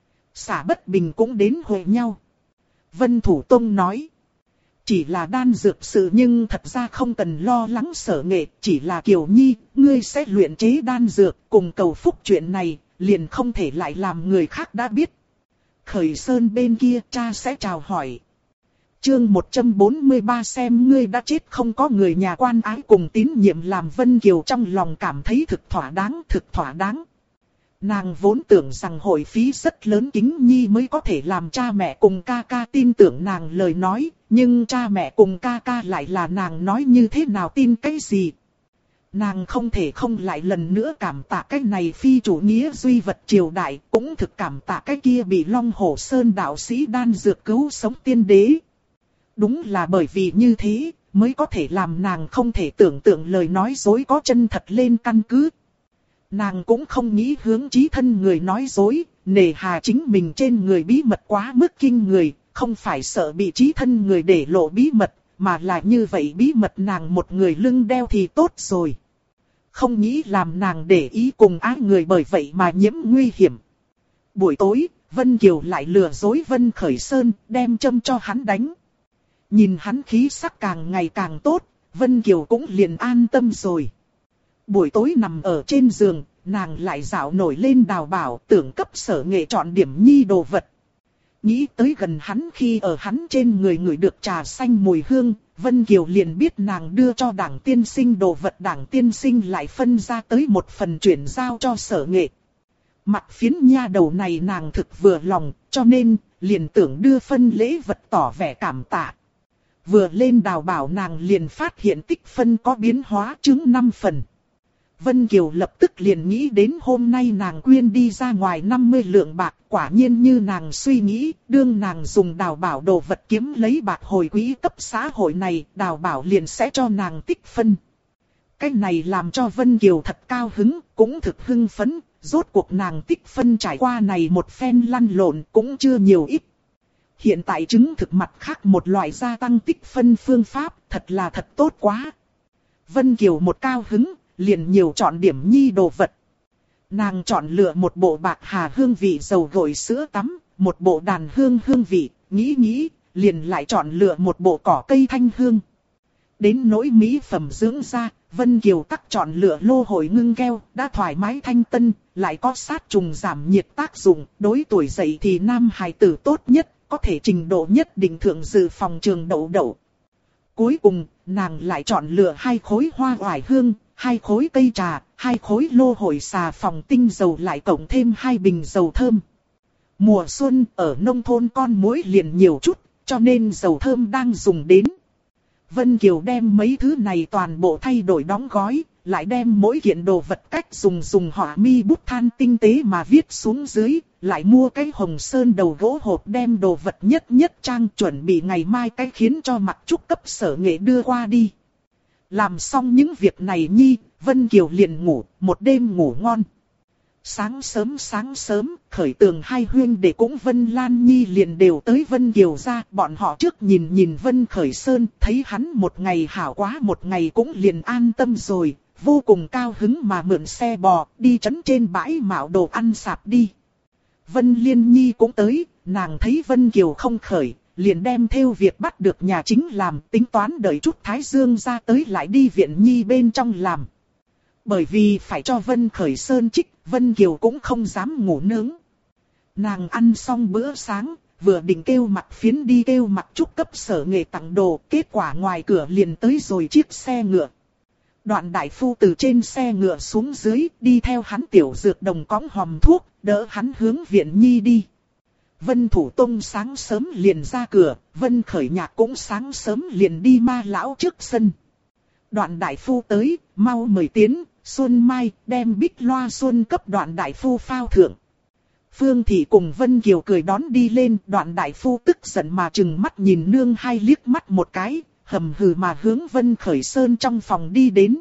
Xả Bất Bình cũng đến hội nhau. Vân Thủ Tông nói. Chỉ là đan dược sự nhưng thật ra không cần lo lắng Sở Nghệ, chỉ là Kiều Nhi, ngươi sẽ luyện chế đan dược cùng cầu phúc chuyện này, liền không thể lại làm người khác đã biết. Khởi Sơn bên kia cha sẽ chào hỏi. Chương 143 xem ngươi đã chết không có người nhà quan ái cùng tín nhiệm làm Vân Kiều trong lòng cảm thấy thực thỏa đáng. Nàng vốn tưởng rằng hội phí rất lớn Kính Nhi mới có thể làm cha mẹ cùng ca ca tin tưởng nàng lời nói, nhưng cha mẹ cùng ca ca lại là nàng nói như thế nào tin cái gì. Nàng không thể không lại lần nữa cảm tạ cái này phi chủ nghĩa duy vật triều đại, cũng thực cảm tạ cái kia bị Long Hổ Sơn đạo sĩ đan dược cứu sống tiên đế. Đúng là bởi vì như thế, mới có thể làm nàng không thể tưởng tượng lời nói dối có chân thật lên căn cứ. Nàng cũng không nghĩ hướng chí thân người nói dối, nề hà chính mình trên người bí mật quá mức kinh người, không phải sợ bị chí thân người để lộ bí mật, mà là như vậy bí mật nàng một người lưng đeo thì tốt rồi. Không nghĩ làm nàng để ý cùng ái người bởi vậy mà nhiễm nguy hiểm. Buổi tối, Vân Kiều lại lừa dối Vân Khởi Sơn, đem châm cho hắn đánh. Nhìn hắn khí sắc càng ngày càng tốt, Vân Kiều cũng liền an tâm rồi. Buổi tối nằm ở trên giường, nàng lại dạo nổi lên đào bảo tưởng cấp Sở Nghệ chọn điểm nhi đồ vật. Nghĩ tới gần hắn khi ở hắn trên người ngửi được trà xanh mùi hương, Vân Kiều liền biết nàng đưa cho Đảng tiên sinh đồ vật, Đảng tiên sinh lại phân ra tới một phần chuyển giao cho Sở Nghệ. Mặt phiến nha đầu này nàng thực vừa lòng, cho nên liền tưởng đưa phân lễ vật tỏ vẻ cảm tạ. Vừa lên đào bảo nàng liền phát hiện tích phân có biến hóa chứng 5 phần. Vân Kiều lập tức liền nghĩ đến hôm nay nàng quyên đi ra ngoài 50 lượng bạc, quả nhiên như nàng suy nghĩ, đương nàng dùng đào bảo đồ vật kiếm lấy bạc hồi quỹ cấp xã hội này, đào bảo liền sẽ cho nàng tích phân. Cái này làm cho Vân Kiều thật cao hứng, cũng thực hưng phấn, rốt cuộc nàng tích phân trải qua này một phen lăn lộn cũng chưa nhiều ít. Hiện tại chứng thực mặt khác một loại gia tăng tích phân phương pháp, thật là thật tốt quá. Vân Kiều một cao hứng, liền nhiều chọn điểm nhi đồ vật. Nàng chọn lựa một bộ bạc hà hương vị dầu gội sữa tắm, một bộ đàn hương hương vị, nghĩ, liền lại chọn lựa một bộ cỏ cây thanh hương. Đến nỗi mỹ phẩm dưỡng da, Vân Kiều tắc chọn lựa lô hồi ngưng keo, đã thoải mái thanh tân, lại có sát trùng giảm nhiệt tác dụng, đối tuổi dậy thì nam hài tử tốt nhất, có thể trình độ nhất định thượng dự phòng trường đậu. Cuối cùng, nàng lại chọn lựa 2 khối hoa oải hương, 2 khối cây trà, 2 khối lô hồi xà phòng tinh dầu lại cộng thêm 2 bình dầu thơm. Mùa xuân ở nông thôn con muỗi liền nhiều chút, cho nên dầu thơm đang dùng đến. Vân Kiều đem mấy thứ này toàn bộ thay đổi đóng gói, lại đem mỗi kiện đồ vật cách dùng họa mi bút than tinh tế mà viết xuống dưới, lại mua cái hồng sơn đầu gỗ hộp đem đồ vật nhất trang chuẩn bị ngày mai cái khiến cho Mặc Trúc cấp Sở Nghệ đưa qua đi. Làm xong những việc này nhi, Vân Kiều liền ngủ, một đêm ngủ ngon. Sáng sớm, Khởi Tường hai huynh đệ cũng Vân Lan Nhi liền đều tới Vân Kiều ra, bọn họ trước nhìn Vân Khởi Sơn, thấy hắn một ngày hảo quá một ngày cũng liền an tâm rồi, vô cùng cao hứng mà mượn xe bò, đi trấn trên bãi mạo đồ ăn sạp đi. Vân Liên Nhi cũng tới, nàng thấy Vân Kiều không khởi, liền đem theo việc bắt được nhà chính làm, tính toán đợi chút Thái Dương ra tới lại đi viện nhi bên trong làm. Bởi vì phải cho Vân Khởi Sơn trích, Vân Kiều cũng không dám ngủ nướng. Nàng ăn xong bữa sáng, vừa định kêu Mặc Phiến đi kêu Mặc Trúc cấp sở nghề tặng đồ, kết quả ngoài cửa liền tới rồi chiếc xe ngựa. Đoạn đại phu từ trên xe ngựa xuống dưới, đi theo hắn tiểu dược đồng cõng hòm thuốc, đỡ hắn hướng viện nhi đi. Vân Thủ Tông sáng sớm liền ra cửa, Vân Khởi Nhạc cũng sáng sớm liền đi ma lão trước sân. Đoạn đại phu tới, mau mời tiến, Xuân Mai đem bích loa xuân cấp đoạn đại phu phao thượng. Phương Thị cùng Vân Kiều cười đón đi lên, đoạn đại phu tức giận mà trừng mắt nhìn nương hai liếc mắt một cái, hầm hừ mà hướng Vân Khởi Sơn trong phòng đi đến.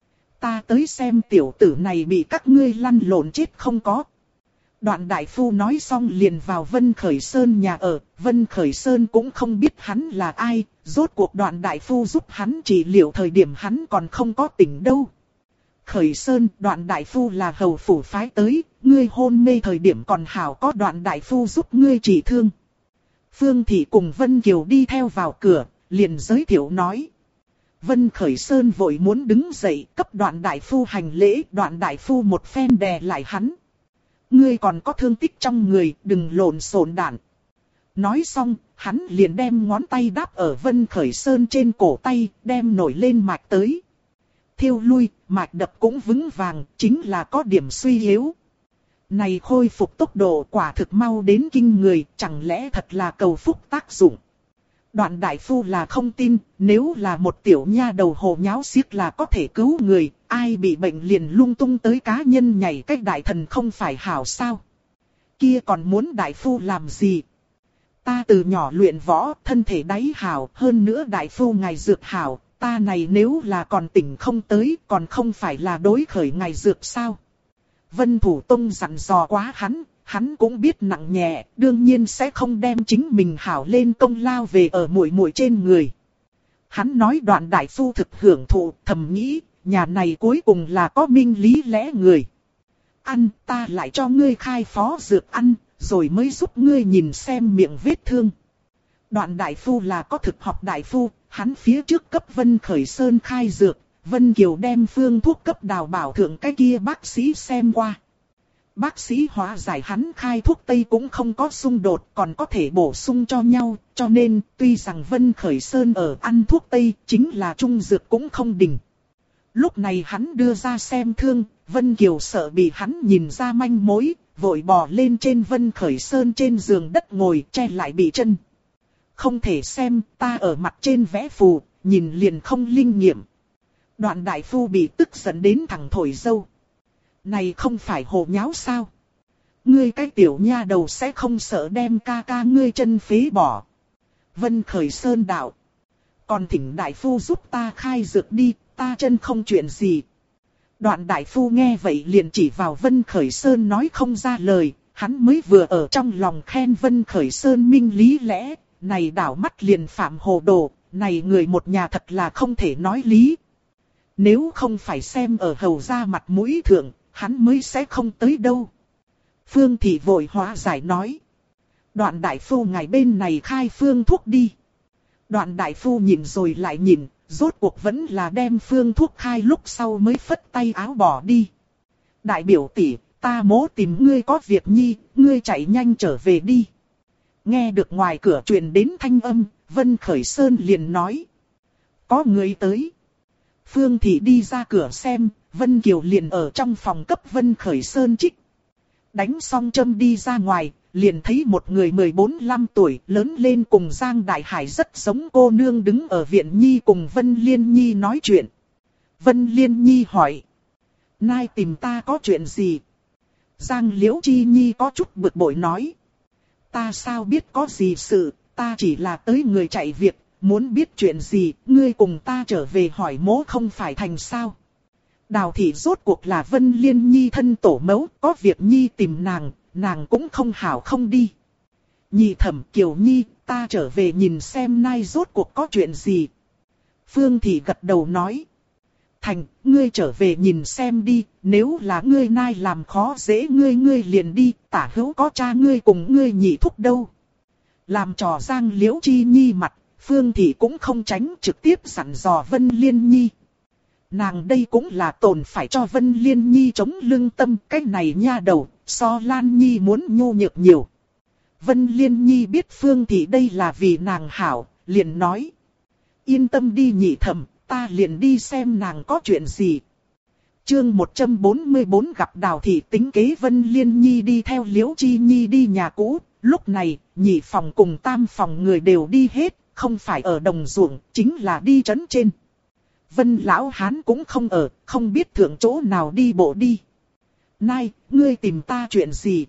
Ta tới xem tiểu tử này bị các ngươi lăn lộn chết không có. Đoạn đại phu nói xong liền vào Vân Khởi Sơn nhà ở, Vân Khởi Sơn cũng không biết hắn là ai, rốt cuộc đoạn đại phu giúp hắn trị liệu thời điểm hắn còn không có tỉnh đâu. Khởi Sơn, đoạn đại phu là hầu phủ phái tới, ngươi hôn mê thời điểm còn hảo có đoạn đại phu giúp ngươi trị thương. Phương Thị cùng Vân Kiều đi theo vào cửa, liền giới thiệu nói. Vân Khởi Sơn vội muốn đứng dậy cấp đoạn đại phu hành lễ, đoạn đại phu một phen đè lại hắn. Ngươi còn có thương tích trong người, đừng lộn xộn đạn. Nói xong, hắn liền đem ngón tay đáp ở Vân Khởi Sơn trên cổ tay, đem nổi lên mạch tới. Thiêu lui, mạch đập cũng vững vàng, chính là có điểm suy yếu. Này khôi phục tốc độ quả thực mau đến kinh người, chẳng lẽ thật là cầu phúc tác dụng. Đoạn đại phu là không tin, nếu là một tiểu nha đầu hồ nháo xiếc là có thể cứu người, ai bị bệnh liền lung tung tới cá nhân nhảy cách đại thần không phải hảo sao. Kia còn muốn đại phu làm gì? Ta từ nhỏ luyện võ, thân thể đáy hảo, hơn nữa đại phu ngài dược hảo, ta này nếu là còn tỉnh không tới, còn không phải là đối khởi ngài dược sao? Vân Thủ Tông dặn dò quá hắn cũng biết nặng nhẹ, đương nhiên sẽ không đem chính mình hảo lên công lao về ở muội muội trên người. Hắn nói đoạn đại phu thực hưởng thụ, thầm nghĩ, nhà này cuối cùng là có minh lý lẽ người. Ăn, ta lại cho ngươi khai phó dược ăn, rồi mới giúp ngươi nhìn xem miệng vết thương. Đoạn đại phu là có thực học đại phu, hắn phía trước cấp Vân Khởi Sơn khai dược, Vân Kiều đem phương thuốc cấp Đào Bảo thượng cái kia bác sĩ xem qua. Bác sĩ hóa giải hắn khai thuốc tây cũng không có xung đột, còn có thể bổ sung cho nhau, cho nên tuy rằng Vân Khởi Sơn ở ăn thuốc tây, chính là trung dược cũng không đỉnh. Lúc này hắn đưa ra xem thương, Vân Kiều sợ bị hắn nhìn ra manh mối, vội bò lên trên Vân Khởi Sơn trên giường đất ngồi che lại bị chân. Không thể xem, ta ở mặt trên vẽ phù, nhìn liền không linh nghiệm. Đoạn đại phu bị tức giận đến thẳng thổi dâu. Này không phải hồ nháo sao? Ngươi cái tiểu nha đầu sẽ không sợ đem ca ca ngươi chân phế bỏ. Vân Khởi Sơn đạo. Còn thỉnh đại phu giúp ta khai dược đi, ta chân không chuyện gì. Đoạn đại phu nghe vậy liền chỉ vào Vân Khởi Sơn nói không ra lời, hắn mới vừa ở trong lòng khen Vân Khởi Sơn minh lý lẽ, này đảo mắt liền phạm hồ đồ, này người một nhà thật là không thể nói lý. Nếu không phải xem ở hầu ra mặt mũi thượng, hắn mới sẽ không tới đâu. Phương Thị vội hóa giải nói. Đoạn đại phu ngài bên này khai phương thuốc đi. Đoạn đại phu nhìn rồi lại nhìn, rốt cuộc vẫn là đem phương thuốc khai lúc sau mới phất tay áo bỏ đi. Đại biểu tỷ, ta mố tìm ngươi có việc nhi, ngươi chạy nhanh trở về đi. Nghe được ngoài cửa truyền đến thanh âm, Vân Khởi Sơn liền nói. Có người tới. Phương Thị đi ra cửa xem, Vân Kiều liền ở trong phòng cấp Vân Khởi Sơn trích. Đánh xong châm đi ra ngoài, liền thấy một người 14-15 tuổi lớn lên cùng Giang Đại Hải rất giống cô nương đứng ở viện nhi cùng Vân Liên Nhi nói chuyện. Vân Liên Nhi hỏi. Nai tìm ta có chuyện gì? Giang Liễu Chi Nhi có chút bực bội nói. Ta sao biết có gì sự, ta chỉ là tới người chạy việc, muốn biết chuyện gì, ngươi cùng ta trở về hỏi mố không phải thành sao? Đào thị rốt cuộc là Vân Liên Nhi thân tổ mẫu, có việc Nhi tìm nàng cũng không hảo không đi. Nhị thẩm Kiều Nhi, ta trở về nhìn xem nay rốt cuộc có chuyện gì. Phương Thị gật đầu nói. Thành, ngươi trở về nhìn xem đi, nếu là ngươi nai làm khó dễ ngươi liền đi, tả hữu có cha ngươi cùng ngươi nhị thúc đâu. Làm trò Giang Liễu Chi Nhi mặt, Phương Thị cũng không tránh trực tiếp dặn dò Vân Liên Nhi. Nàng đây cũng là tồn phải cho Vân Liên Nhi chống lưng tâm, cái này nha đầu, so Lan Nhi muốn nhu nhược nhiều. Vân Liên Nhi biết Phương Thị đây là vì nàng hảo, liền nói. Yên tâm đi nhị thẩm, ta liền đi xem nàng có chuyện gì. Chương 144 gặp Đào Thị tính kế Vân Liên Nhi đi theo Liễu Chi Nhi đi nhà cũ. Lúc này, nhị phòng cùng tam phòng người đều đi hết, không phải ở đồng ruộng, chính là đi trấn trên. Vân Lão Hán cũng không ở, không biết thượng chỗ nào đi bộ đi. Nai, ngươi tìm ta chuyện gì?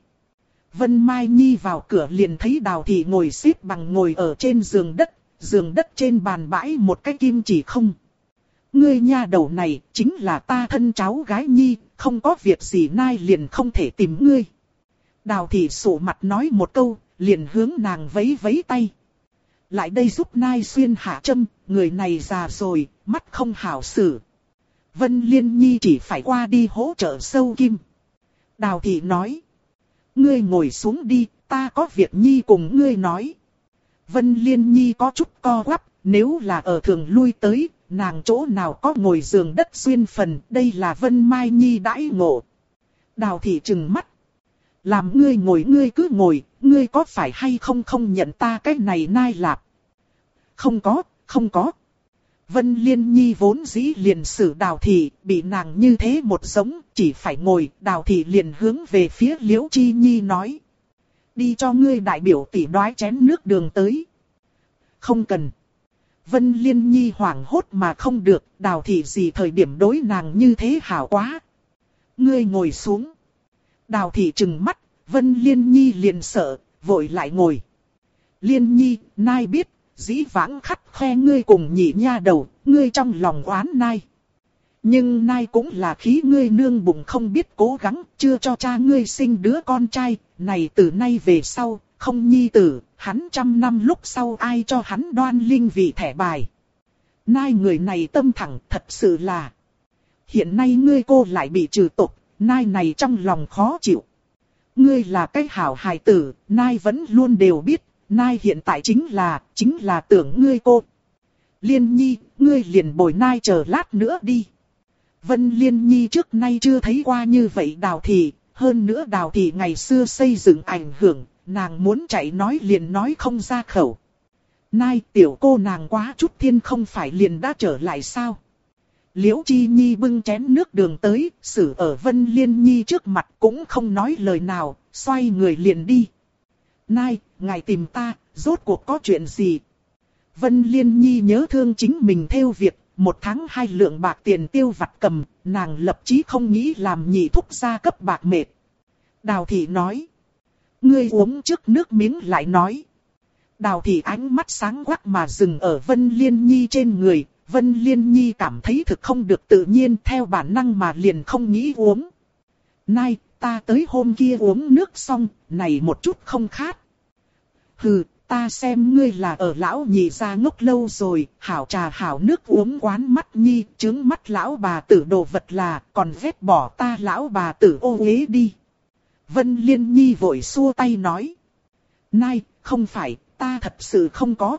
Vân Mai Nhi vào cửa liền thấy Đào Thị ngồi xếp bằng ngồi ở trên giường đất trên bàn bãi một cái kim chỉ không. Ngươi nha đầu này, chính là ta thân cháu gái Nhi, không có việc gì Nai liền không thể tìm ngươi. Đào Thị sụ mặt nói một câu, liền hướng nàng vẫy vẫy tay. Lại đây giúp Nai xuyên hạ châm, người này già rồi, mắt không hảo xử. Vân Liên Nhi chỉ phải qua đi hỗ trợ sâu kim. Đào Thị nói. Ngươi ngồi xuống đi, ta có việc Nhi cùng ngươi nói. Vân Liên Nhi có chút co quắp, nếu là ở thường lui tới, nàng chỗ nào có ngồi giường đất xuyên phần, đây là Vân Mai Nhi đãi ngộ. Đào Thị trừng mắt. Làm ngươi ngồi ngươi cứ ngồi, ngươi có phải hay không nhận ta cái này nai lạp? Không có. Vân Liên Nhi vốn dĩ liền xử Đào Thị, bị nàng như thế một giống, chỉ phải ngồi, Đào Thị liền hướng về phía Liễu Chi Nhi nói. Đi cho ngươi đại biểu tỷ đoái chén nước đường tới. Không cần. Vân Liên Nhi hoảng hốt mà không được, Đào Thị gì thời điểm đối nàng như thế hảo quá. Ngươi ngồi xuống. Đào Thị trừng mắt, Vân Liên Nhi liền sợ, vội lại ngồi. Liên Nhi, Nai biết, dĩ vãng khắt khe ngươi cùng nhị nha đầu, ngươi trong lòng oán Nai. Nhưng Nai cũng là khí ngươi nương bụng không biết cố gắng, chưa cho cha ngươi sinh đứa con trai, này từ nay về sau, không nhi tử, hắn 100 năm lúc sau ai cho hắn đoan linh vị thẻ bài. Nai người này tâm thẳng thật sự là. Hiện nay ngươi cô lại bị trừ tục, Nai này trong lòng khó chịu. Ngươi là cái hảo hài tử, Nai vẫn luôn đều biết, Nai hiện tại chính là tưởng ngươi cô. Liên Nhi, ngươi liền bồi Nai chờ lát nữa đi. Vân Liên Nhi trước nay chưa thấy qua như vậy Đào Thị, hơn nữa Đào Thị ngày xưa xây dựng ảnh hưởng, nàng muốn chạy nói liền nói không ra khẩu. Nai tiểu cô nàng quá chút thiên không phải liền đã trở lại sao? Liễu Chi Nhi bưng chén nước đường tới, xử ở Vân Liên Nhi trước mặt cũng không nói lời nào, xoay người liền đi. Nai, ngài tìm ta, rốt cuộc có chuyện gì? Vân Liên Nhi nhớ thương chính mình theo việc, 1 tháng 2 lượng bạc tiền tiêu vặt cầm, nàng lập chí không nghĩ làm nhị thúc gia cấp bạc mệt. Đào Thị nói. Ngươi uống trước nước miếng lại nói. Đào Thị ánh mắt sáng quắc mà dừng ở Vân Liên Nhi trên người. Vân Liên Nhi cảm thấy thực không được tự nhiên theo bản năng mà liền không nghĩ uống. Nai, ta tới hôm kia uống nước xong, này một chút không khát. Hừ, ta xem ngươi là ở lão nhị gia ngốc lâu rồi, hảo trà hảo nước uống quán mắt Nhi, trướng mắt lão bà tử đồ vật là, còn ghét bỏ ta lão bà tử ô uế đi. Vân Liên Nhi vội xua tay nói. Nai, không phải, ta thật sự không có.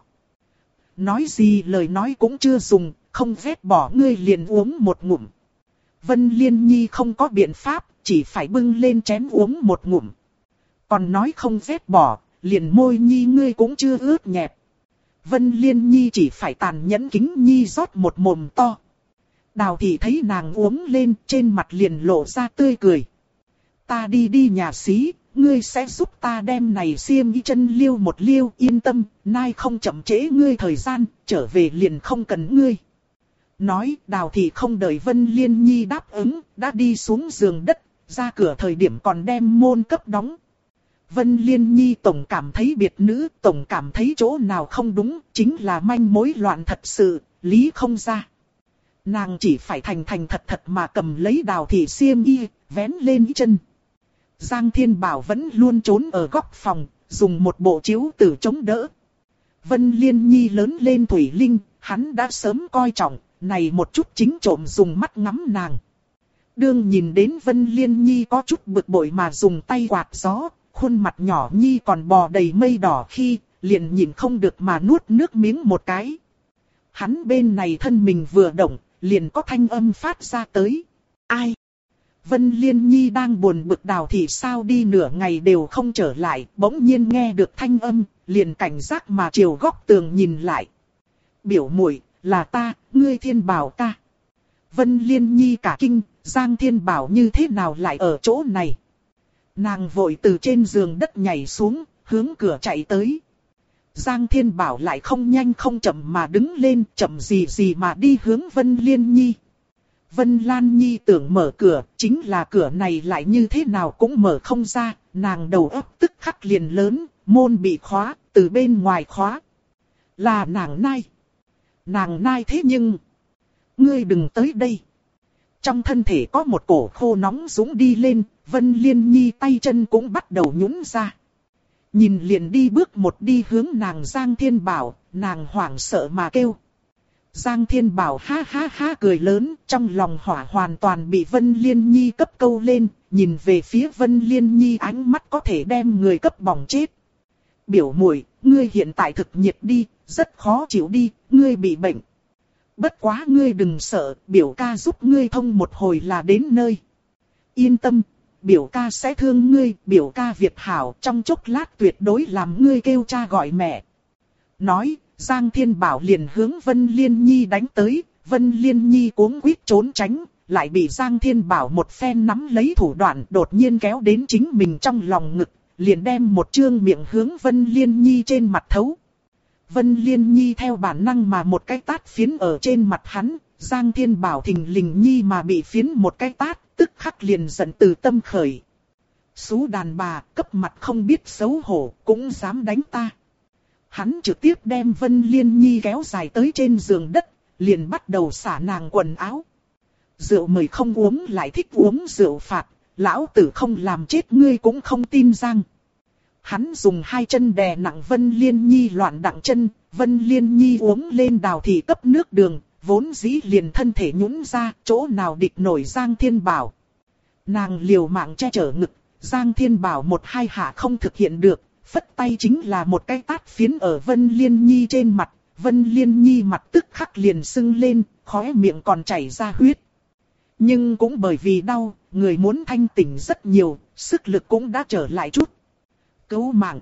Nói gì lời nói cũng chưa dùng, không ghét bỏ ngươi liền uống một ngụm. Vân Liên Nhi không có biện pháp, chỉ phải bưng lên chén uống một ngụm. Còn nói không ghét bỏ, liền môi Nhi ngươi cũng chưa ướt nhẹp. Vân Liên Nhi chỉ phải tàn nhẫn kính Nhi rót một mồm to. Đào Thị thấy nàng uống lên, trên mặt liền lộ ra tươi cười. Ta đi nhà xí, ngươi sẽ giúp ta đem này xiêm y chân liêu một liêu, yên tâm, Nai không chậm trễ ngươi thời gian, trở về liền không cần ngươi. Nói, Đào Thị không đợi Vân Liên Nhi đáp ứng, đã đi xuống giường đất, ra cửa thời điểm còn đem môn cấp đóng. Vân Liên Nhi tổng cảm thấy biệt nữ, tổng cảm thấy chỗ nào không đúng, chính là manh mối loạn thật sự, lý không ra. Nàng chỉ phải thành thật mà cầm lấy Đào Thị xiêm y, vén lên y chân. Giang Thiên Bảo vẫn luôn trốn ở góc phòng, dùng một bộ chiếu tử chống đỡ. Vân Liên Nhi lớn lên thủy linh, hắn đã sớm coi trọng, này một chút chính trộm dùng mắt ngắm nàng. Đương nhìn đến Vân Liên Nhi có chút bực bội mà dùng tay quạt gió, khuôn mặt nhỏ Nhi còn bò đầy mây đỏ khi, liền nhìn không được mà nuốt nước miếng một cái. Hắn bên này thân mình vừa động, liền có thanh âm phát ra tới. Ai? Vân Liên Nhi đang buồn bực Đào Thị sao đi nửa ngày đều không trở lại, bỗng nhiên nghe được thanh âm, liền cảnh giác mà chiều góc tường nhìn lại. Biểu muội, là ta, ngươi Thiên Bảo ca. Vân Liên Nhi cả kinh, Giang Thiên Bảo như thế nào lại ở chỗ này? Nàng vội từ trên giường đất nhảy xuống, hướng cửa chạy tới. Giang Thiên Bảo lại không nhanh không chậm mà đứng lên, chậm gì gì mà đi hướng Vân Liên Nhi. Vân Lan Nhi tưởng mở cửa, chính là cửa này lại như thế nào cũng mở không ra, nàng đầu óc tức khắc liền lớn, môn bị khóa, từ bên ngoài khóa. Là nàng Nai. Nàng Nai thế nhưng... Ngươi đừng tới đây. Trong thân thể có một cổ khô nóng dũng đi lên, Vân Liên Nhi tay chân cũng bắt đầu nhũn ra. Nhìn liền đi bước một đi hướng nàng Giang Thiên Bảo, nàng hoảng sợ mà kêu. Giang Thiên Bảo ha ha ha cười lớn, trong lòng hỏa hoàn toàn bị Vân Liên Nhi cấp câu lên, nhìn về phía Vân Liên Nhi ánh mắt có thể đem người cấp bỏng chết. Biểu muội, ngươi hiện tại thực nhiệt đi, rất khó chịu đi, ngươi bị bệnh. Bất quá ngươi đừng sợ, biểu ca giúp ngươi thông một hồi là đến nơi. Yên tâm, biểu ca sẽ thương ngươi, biểu ca Việt hảo trong chốc lát tuyệt đối làm ngươi kêu cha gọi mẹ. Nói, Giang Thiên Bảo liền hướng Vân Liên Nhi đánh tới, Vân Liên Nhi cuống quýt trốn tránh, lại bị Giang Thiên Bảo một phen nắm lấy thủ đoạn đột nhiên kéo đến chính mình trong lòng ngực, liền đem một trương miệng hướng Vân Liên Nhi trên mặt thấu. Vân Liên Nhi theo bản năng mà một cái tát phiến ở trên mặt hắn, Giang Thiên Bảo thình lình nhi mà bị phiến một cái tát, tức khắc liền giận từ tâm khởi. Xú đàn bà, cấp mặt không biết xấu hổ, cũng dám đánh ta. Hắn trực tiếp đem Vân Liên Nhi kéo dài tới trên giường đất, liền bắt đầu xả nàng quần áo. Rượu mời không uống lại thích uống rượu phạt, lão tử không làm chết ngươi cũng không tin Giang. Hắn dùng hai chân đè nặng Vân Liên Nhi loạn đặng chân, Vân Liên Nhi uống lên Đào Thị cấp nước đường, vốn dĩ liền thân thể nhũn ra, chỗ nào địch nổi Giang Thiên Bảo. Nàng liều mạng che chở ngực, Giang Thiên Bảo một hai hạ không thực hiện được, phất tay chính là một cái tát phiến ở Vân Liên Nhi trên mặt, Vân Liên Nhi mặt tức khắc liền sưng lên, khóe miệng còn chảy ra huyết. Nhưng cũng bởi vì đau, người muốn thanh tỉnh rất nhiều, sức lực cũng đã trở lại chút. Cứu mạng!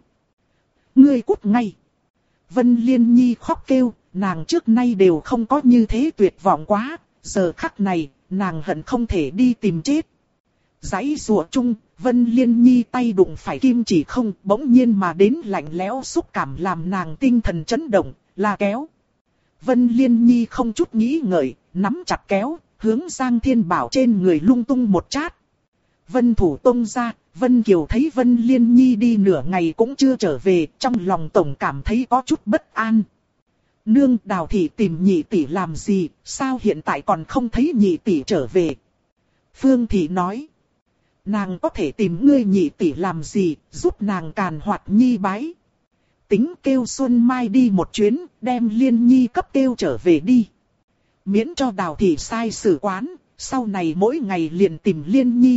Ngươi cút ngay! Vân Liên Nhi khóc kêu, nàng trước nay đều không có như thế tuyệt vọng quá, giờ khắc này, nàng hận không thể đi tìm chết. Giãy giụa chung, Vân Liên Nhi tay đụng phải kim chỉ không, bỗng nhiên mà đến lạnh lẽo xúc cảm làm nàng tinh thần chấn động, là kéo. Vân Liên Nhi không chút nghĩ ngợi, nắm chặt kéo, hướng Giang Thiên Bảo trên người lung tung một chát. Vân thủ tông ra, Vân Kiều thấy Vân Liên Nhi đi nửa ngày cũng chưa trở về, trong lòng tổng cảm thấy có chút bất an. Nương, Đào Thị tìm nhị tỷ làm gì, sao hiện tại còn không thấy nhị tỷ trở về? Phương Thị nói, nàng có thể tìm ngươi nhị tỷ làm gì, giúp nàng càn hoạt nhi bái. Tính kêu Xuân Mai đi một chuyến, đem Liên Nhi cấp kêu trở về đi. Miễn cho Đào Thị sai xử quán, sau này mỗi ngày liền tìm Liên Nhi.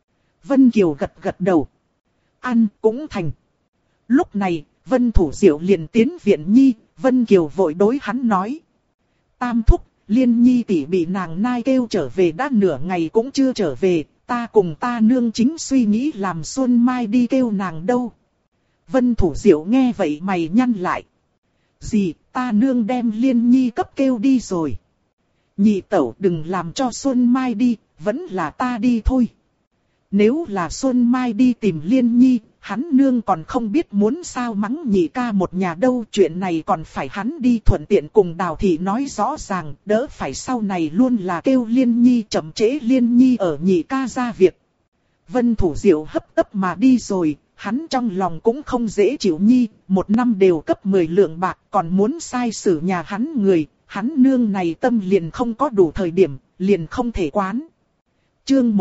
Vân Kiều gật gật đầu. Ăn cũng thành. Lúc này, Vân Thủ Diệu liền tiến viện Nhi, Vân Kiều vội đối hắn nói. Tam thúc, Liên Nhi tỷ bị nàng Nai kêu trở về đã nửa ngày cũng chưa trở về, ta cùng ta nương chính suy nghĩ làm Xuân Mai đi kêu nàng đâu. Vân Thủ Diệu nghe vậy mày nhăn lại. Gì, ta nương đem Liên Nhi cấp kêu đi rồi. Nhị tẩu đừng làm cho Xuân Mai đi, vẫn là ta đi thôi. Nếu là Xuân Mai đi tìm Liên Nhi, hắn nương còn không biết muốn sao mắng nhị ca một nhà đâu. Chuyện này còn phải hắn đi thuận tiện cùng Đào Thị nói rõ ràng, đỡ phải sau này luôn là kêu Liên Nhi chậm trễ Liên Nhi ở nhị ca ra việc. Vân Thủ Diệu hấp tấp mà đi rồi, hắn trong lòng cũng không dễ chịu Nhi, một năm đều cấp 10 lượng bạc còn muốn sai xử nhà hắn người, hắn nương này tâm liền không có đủ thời điểm, liền không thể quán. Chương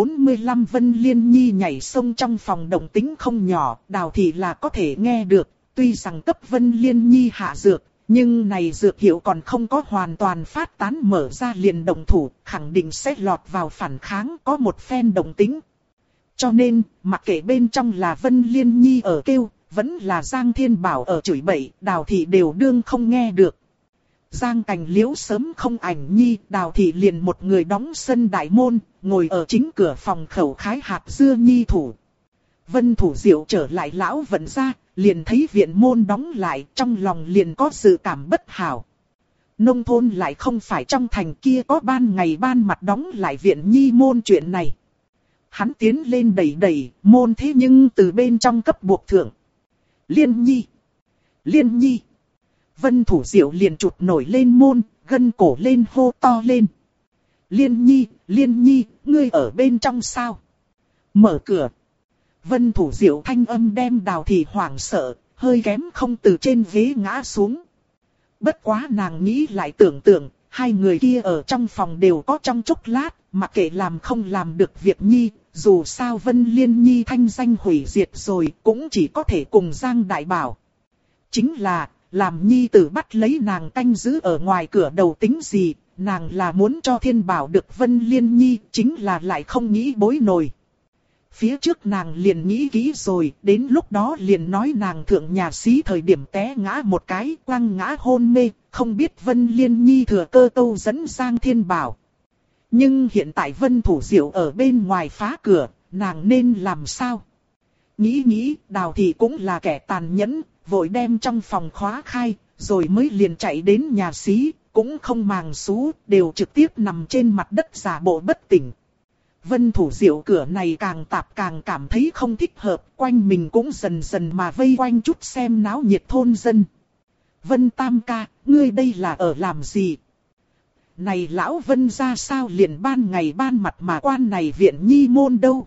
145 Vân Liên Nhi nhảy sông trong phòng động tĩnh không nhỏ, Đào Thị là có thể nghe được, tuy rằng cấp Vân Liên Nhi hạ dược, Nhưng này dược hiệu còn không có hoàn toàn phát tán mở ra liền động thủ, khẳng định sẽ lọt vào phản kháng có một phen đồng tính. Cho nên, mặc kệ bên trong là Vân Liên Nhi ở kêu, vẫn là Giang Thiên Bảo ở chửi bậy, Đào Thị đều đương không nghe được. Giang Cảnh Liễu sớm không ảnh nhi, Đào Thị liền một người đóng sân đại môn, ngồi ở chính cửa phòng khẩu khái hạt dưa nhi thủ. Vân Thủ Diệu trở lại lão vận ra, liền thấy viện môn đóng lại, trong lòng liền có dự cảm bất hảo. Nông thôn lại không phải trong thành kia có ban ngày ban mặt đóng lại viện nhi môn chuyện này. Hắn tiến lên đẩy đẩy, môn thế nhưng từ bên trong cấp buộc thượng. Liên Nhi! Liên Nhi! Vân Thủ Diệu liền chụp nổi lên môn, gân cổ lên hô to lên. Liên Nhi! Liên Nhi! Ngươi ở bên trong sao? Mở cửa! Vân Thủ Diệu thanh âm đem Đào Thị hoảng sợ, hơi kém không từ trên ghế ngã xuống. Bất quá nàng nghĩ lại tưởng tượng, hai người kia ở trong phòng đều có trong chốc lát, mặc kệ làm không làm được việc Nhi, dù sao Vân Liên Nhi thanh danh hủy diệt rồi, cũng chỉ có thể cùng Giang Đại Bảo. Chính là, làm Nhi tử bắt lấy nàng canh giữ ở ngoài cửa đầu tính gì, nàng là muốn cho Thiên Bảo được Vân Liên Nhi, chính là lại không nghĩ bối nổi. Phía trước nàng liền nghĩ kỹ rồi, đến lúc đó liền nói nàng thượng nhà xí thời điểm té ngã một cái, quăng ngã hôn mê, không biết Vân Liên Nhi thừa cơ câu dẫn Giang Thiên Bảo. Nhưng hiện tại Vân Thủ Diệu ở bên ngoài phá cửa, nàng nên làm sao? Nghĩ, Đào Thị cũng là kẻ tàn nhẫn, vội đem trong phòng khóa khai, rồi mới liền chạy đến nhà xí, cũng không màng xú, đều trực tiếp nằm trên mặt đất giả bộ bất tỉnh. Vân Thủ Diệu cửa này càng tạp càng cảm thấy không thích hợp, quanh mình cũng dần dần mà vây quanh chút xem náo nhiệt thôn dân. Vân Tam ca, ngươi đây là ở làm gì? Này lão Vân ra sao liền ban ngày ban mặt mà quan này viện nhi môn đâu?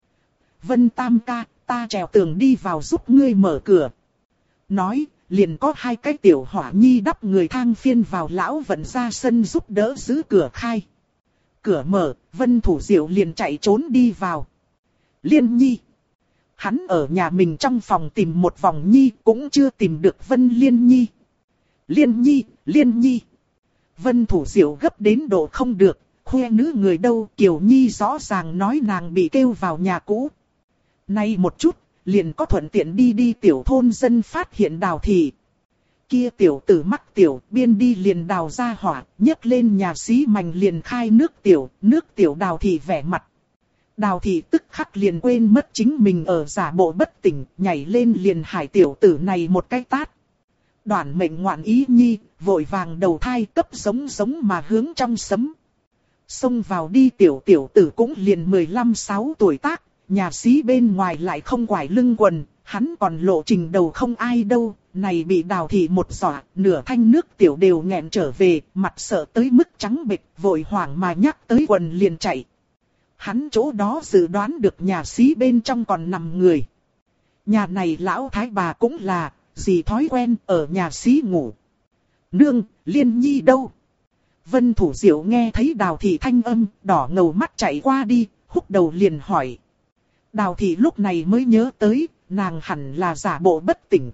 Vân Tam ca, ta trèo tường đi vào giúp ngươi mở cửa. Nói, liền có hai cái tiểu hỏa nhi đắp người thang phiên vào lão Vân ra sân giúp đỡ giữ cửa khai. Cửa mở, Vân Thủ Diệu liền chạy trốn đi vào. Liên Nhi. Hắn ở nhà mình trong phòng tìm một vòng nhi cũng chưa tìm được Vân Liên Nhi. Liên Nhi, Liên Nhi. Vân Thủ Diệu gấp đến độ không được, khoe nữ người đâu, Kiều Nhi rõ ràng nói nàng bị kêu vào nhà cũ. Nay một chút, liền có thuận tiện đi tiểu thôn dân phát hiện Đào Thị. Kia tiểu tử mắc tiểu, biên đi liền đào ra hỏa, nhấc lên nhà xí mành liền khai nước tiểu Đào Thị vẻ mặt. Đào Thị tức khắc liền quên mất chính mình ở giả bộ bất tỉnh, nhảy lên liền hải tiểu tử này một cái tát. Đoản mệnh ngoạn ý nhi, vội vàng đầu thai cấp giống mà hướng trong sấm. Xông vào đi tiểu tử cũng liền 15-16 tuổi tác, nhà xí bên ngoài lại không quải lưng quần, hắn còn lộ trình đầu không ai đâu, này bị Đào Thị một dọa, nửa thanh nước tiểu đều nghẹn trở về, mặt sợ tới mức trắng bệch, vội hoảng mà nhắc tới quần liền chạy. Hắn chỗ đó dự đoán được nhà xí bên trong còn nằm người. Nhà này lão thái bà cũng là, gì thói quen ở nhà xí ngủ. Nương, Liên Nhi đâu? Vân Thủ Diệu nghe thấy Đào Thị thanh âm, đỏ ngầu mắt chạy qua đi, húc đầu liền hỏi. Đào Thị lúc này mới nhớ tới, nàng hẳn là giả bộ bất tỉnh.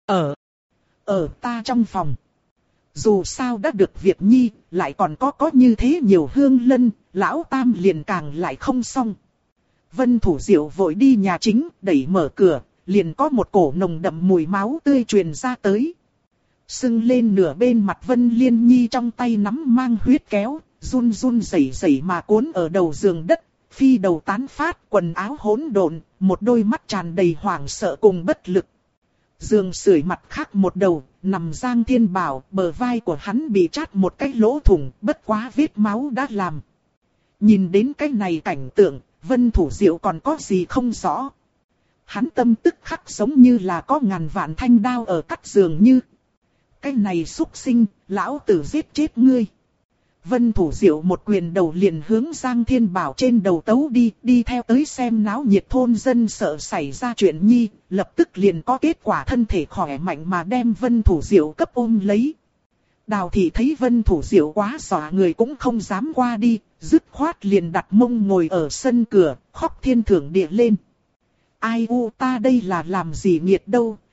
Ở ta trong phòng. Dù sao đã được việc nhi, lại còn có như thế nhiều hương lân, lão tam liền càng lại không xong. Vân Thủ Diệu vội đi nhà chính, đẩy mở cửa, liền có một cổ nồng đậm mùi máu tươi truyền ra tới. Sưng lên nửa bên mặt Vân Liên Nhi trong tay nắm mang huyết kéo, run rẩy mà cuốn ở đầu giường đất, phi đầu tán phát, quần áo hỗn độn, một đôi mắt tràn đầy hoảng sợ cùng bất lực. Giường sưởi mặt khác một đầu, nằm Giang Thiên Bảo, bờ vai của hắn bị chát một cái lỗ thủng, bất quá vết máu đã làm. Nhìn đến cái này cảnh tượng, Vân Thủ Diệu còn có gì không rõ. Hắn tâm tức khắc giống như là có ngàn vạn thanh đao ở cắt giường như. Cái này xúc sinh, lão tử giết chết ngươi. Vân Thủ Diệu một quyền đầu liền hướng Giang Thiên Bảo trên đầu tấu đi theo tới xem náo nhiệt thôn dân sợ xảy ra chuyện nhi, lập tức liền có kết quả thân thể khỏe mạnh mà đem Vân Thủ Diệu cấp ôm lấy. Đào Thị thấy Vân Thủ Diệu quá dọa người cũng không dám qua đi, dứt khoát liền đặt mông ngồi ở sân cửa, khóc thiên thưởng địa lên. Ai u ta đây là làm gì nghiệt đâu,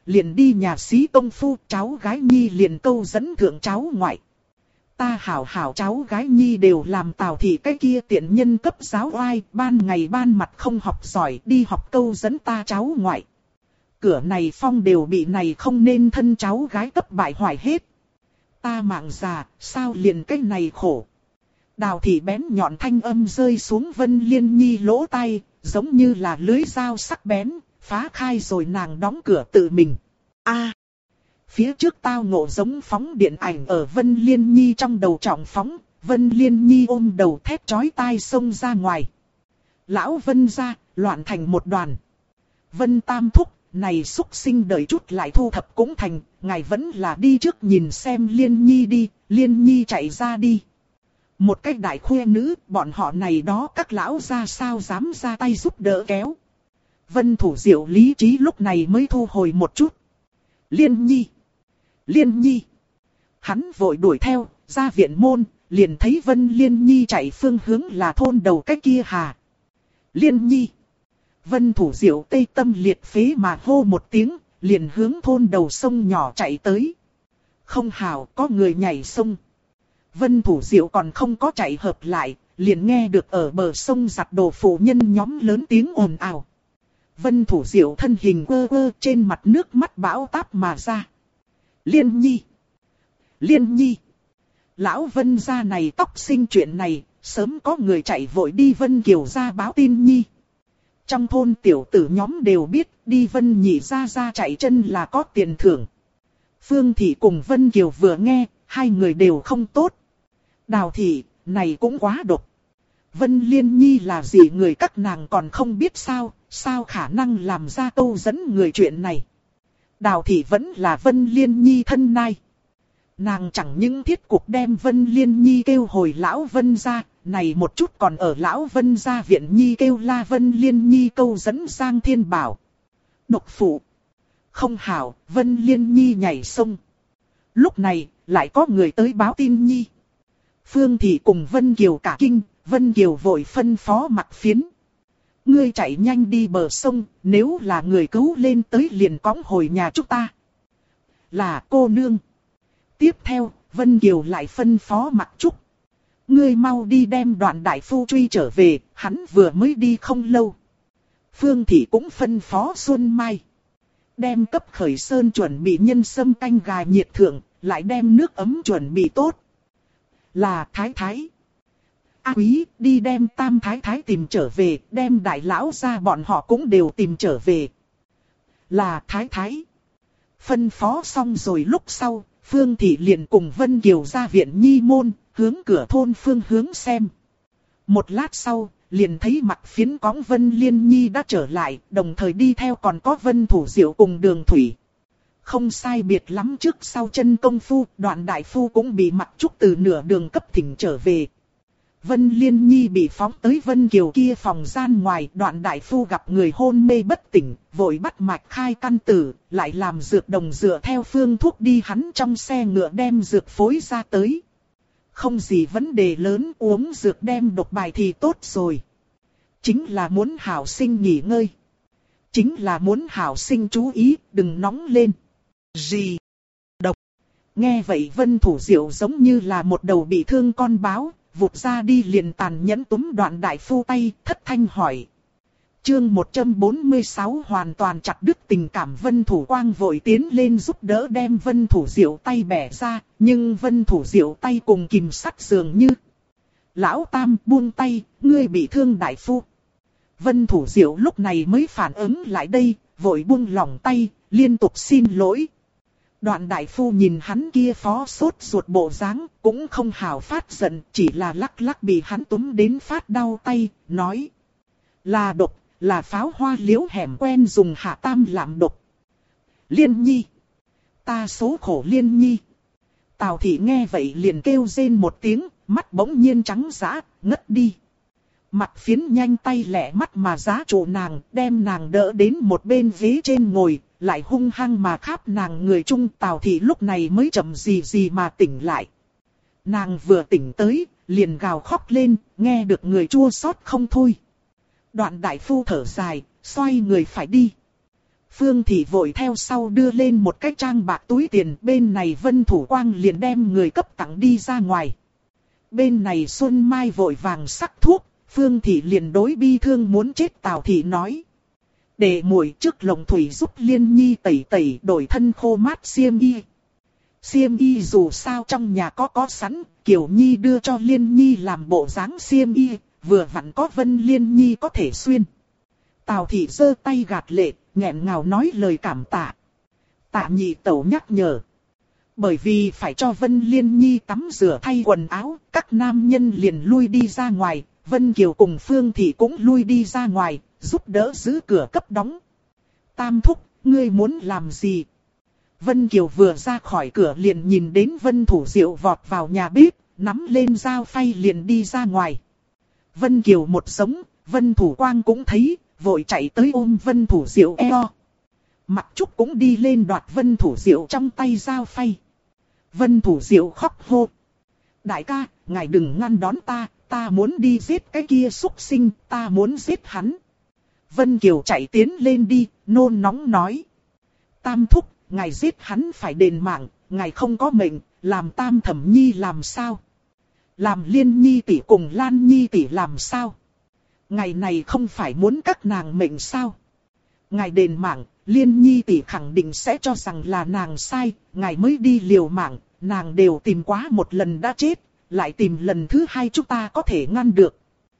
liền đi nhà xí công phu, cháu gái nhi liền câu dẫn thượng cháu ngoại. Ta hảo hảo cháu gái nhi đều làm Tào thị cái kia tiện nhân cấp giáo oai, ban ngày ban mặt không học giỏi, đi học câu dẫn ta cháu ngoại. Cửa này phong đều bị này không nên thân cháu gái cấp bại hoại hết. Ta mạng già, sao liền cái này khổ. Đào thị bén nhọn thanh âm rơi xuống Vân Liên Nhi lỗ tai, giống như là lưới dao sắc bén, phá khai rồi nàng đóng cửa tự mình. A, phía trước tao ngộ giống phóng điện ảnh ở Vân Liên Nhi trong đầu trọng phóng, Vân Liên Nhi ôm đầu thét chói tai xông ra ngoài. Lão Vân ra, loạn thành một đoàn. Vân Tam thúc, này xúc sinh đợi chút lại thu thập cũng thành, ngài vẫn là đi trước nhìn xem Liên Nhi đi, Liên Nhi chạy ra đi. Một cách đại khuê nữ, bọn họ này đó các lão ra sao dám ra tay giúp đỡ kéo. Vân Thủ Diệu lý trí lúc này mới thu hồi một chút. Liên Nhi! Liên Nhi! Hắn vội đuổi theo, ra viện môn, liền thấy Vân Liên Nhi chạy phương hướng là thôn đầu cái kia hà. Liên Nhi! Vân Thủ Diệu tê tâm liệt phế mà hô một tiếng, liền hướng thôn đầu sông nhỏ chạy tới. Không hào, có người nhảy sông. Vân Thủ Diệu còn không có chạy hợp lại, liền nghe được ở bờ sông giặt đồ phụ nhân nhóm lớn tiếng ồn ào. Vân Thủ Diệu thân hình quơ quơ trên mặt nước mắt bão táp mà ra. Liên Nhi! Liên Nhi! Lão Vân gia này tóc sinh chuyện này, sớm có người chạy vội đi Vân Kiều ra báo tin Nhi. Trong thôn tiểu tử nhóm đều biết đi Vân Nhị ra chạy chân là có tiền thưởng. Phương Thị cùng Vân Kiều vừa nghe, hai người đều không tốt. Đào Thị, này cũng quá độc. Vân Liên Nhi là gì người các nàng còn không biết sao khả năng làm ra câu dẫn người chuyện này. Đào Thị vẫn là Vân Liên Nhi thân nai. Nàng chẳng những thiết cục đem Vân Liên Nhi kêu hồi lão Vân ra, này một chút còn ở lão Vân gia viện Nhi kêu la Vân Liên Nhi câu dẫn Giang Thiên Bảo. Độc phụ. Không hảo, Vân Liên Nhi nhảy sông. Lúc này, lại có người tới báo tin Nhi. Phương Thị cùng Vân Kiều cả kinh, Vân Kiều vội phân phó Mặc Phiến. Ngươi chạy nhanh đi bờ sông, nếu là người cứu lên tới liền cõng hồi nhà chúng ta. Là cô nương. Tiếp theo, Vân Kiều lại phân phó Mặc Trúc. Ngươi mau đi đem Đoạn đại phu truy trở về, hắn vừa mới đi không lâu. Phương Thị cũng phân phó Xuân Mai. Đem cấp khởi sơn chuẩn bị nhân sâm canh gà nhiệt thượng, lại đem nước ấm chuẩn bị tốt. Là Thái Thái. A Quý đi đem Tam Thái Thái tìm trở về, đem đại lão ra bọn họ cũng đều tìm trở về. Là Thái Thái. Phân phó xong rồi lúc sau, Phương Thị liền cùng Vân Kiều ra viện Nhi môn, hướng cửa thôn phương hướng xem. Một lát sau, liền thấy Mặc Phiến cõng Vân Liên Nhi đã trở lại, đồng thời đi theo còn có Vân Thủ Diệu cùng Đường Thủy. Không sai biệt lắm trước sau chân công phu, Đoạn đại phu cũng bị Mặc Trúc từ nửa đường cấp thỉnh trở về. Vân Liên Nhi bị phóng tới Vân Kiều kia phòng gian ngoài, Đoạn đại phu gặp người hôn mê bất tỉnh, vội bắt mạch khai căn tử, lại làm dược đồng dựa theo phương thuốc đi hắn trong xe ngựa đem dược phối ra tới. Không gì vấn đề lớn, uống dược đem độc bài thì tốt rồi. Chính là muốn hảo sinh nghỉ ngơi. Chính là muốn hảo sinh chú ý, đừng nóng lên. Gì? Độc. Nghe vậy Vân Thủ Diệu giống như là một đầu bị thương con báo, vụt ra đi liền tàn nhẫn túm Đoạn đại phu tay, thất thanh hỏi. Chương 146 hoàn toàn chặt đứt tình cảm. Vân Thủ Quang vội tiến lên giúp đỡ đem Vân Thủ Diệu tay bẻ ra, nhưng Vân Thủ Diệu tay cùng kìm sắt dường như. Lão Tam buông tay, ngươi bị thương đại phu. Vân Thủ Diệu lúc này mới phản ứng lại đây, vội buông lỏng tay, liên tục xin lỗi. Đoạn đại phu nhìn hắn kia phó sốt ruột bộ dáng, cũng không hào phát giận, chỉ là lắc lắc bị hắn túm đến phát đau tay, nói. Là độc, là pháo hoa liễu hẻm quen dùng hạ tam làm độc. Liên Nhi. Ta số khổ Liên Nhi. Tào Thị nghe vậy liền kêu rên một tiếng, mắt bỗng nhiên trắng dã, ngất đi. Mặc Phiến nhanh tay lẹ mắt mà giá trụ nàng, đem nàng đỡ đến một bên ghế trên ngồi, lại hung hăng mà kháp nàng người trung. Tào Thị lúc này mới chậm gì mà tỉnh lại. Nàng vừa tỉnh tới, liền gào khóc lên, nghe được người chua xót không thôi. Đoạn đại phu thở dài, xoay người phải đi. Phương Thị vội theo sau đưa lên một cái trang bạc túi tiền, bên này Vân Thủ Quang liền đem người cấp tặng đi ra ngoài. Bên này Xuân Mai vội vàng sắc thuốc, Phương Thị liền đối bi thương muốn chết Tào Thị nói. Để muội trước lồng thủy giúp Liên Nhi tẩy tẩy đổi thân khô mát xiêm y. Xiêm y dù sao trong nhà có sẵn, Kiều Nhi đưa cho Liên Nhi làm bộ dáng xiêm y, vừa vặn có Vân Liên Nhi có thể xuyên. Tào Thị giơ tay gạt lệ, nghẹn ngào nói lời cảm tạ. Tạ nhị tẩu nhắc nhở. Bởi vì phải cho Vân Liên Nhi tắm rửa thay quần áo, các nam nhân liền lui đi ra ngoài, Vân Kiều cùng Phương Thị cũng lui đi ra ngoài, giúp đỡ giữ cửa cấp đóng. Tam thúc, ngươi muốn làm gì? Vân Kiều vừa ra khỏi cửa liền nhìn đến Vân Thủ Diệu vọt vào nhà bếp, nắm lên dao phay liền đi ra ngoài. Vân Kiều một giống, Vân Thủ Quang cũng thấy, vội chạy tới ôm Vân Thủ Diệu eo. Mặc Trúc cũng đi lên đoạt Vân Thủ Diệu trong tay dao phay. Vân Thủ Diệu khóc hô. Đại ca, ngài đừng ngăn đón ta muốn đi giết cái kia súc sinh, ta muốn giết hắn. Vân Kiều chạy tiến lên đi, nôn nóng nói. Tam thúc, ngài giết hắn phải đền mạng, ngài không có mệnh, làm Tam Thẩm Nhi làm sao? Làm Liên Nhi tỷ cùng Lan Nhi tỷ làm sao? Ngày này không phải muốn các nàng mệnh sao? Ngài đền mạng, Liên Nhi tỷ khẳng định sẽ cho rằng là nàng sai, ngài mới đi liều mạng, nàng đều tìm quá một lần đã chết, lại tìm lần thứ hai chúng ta có thể ngăn được.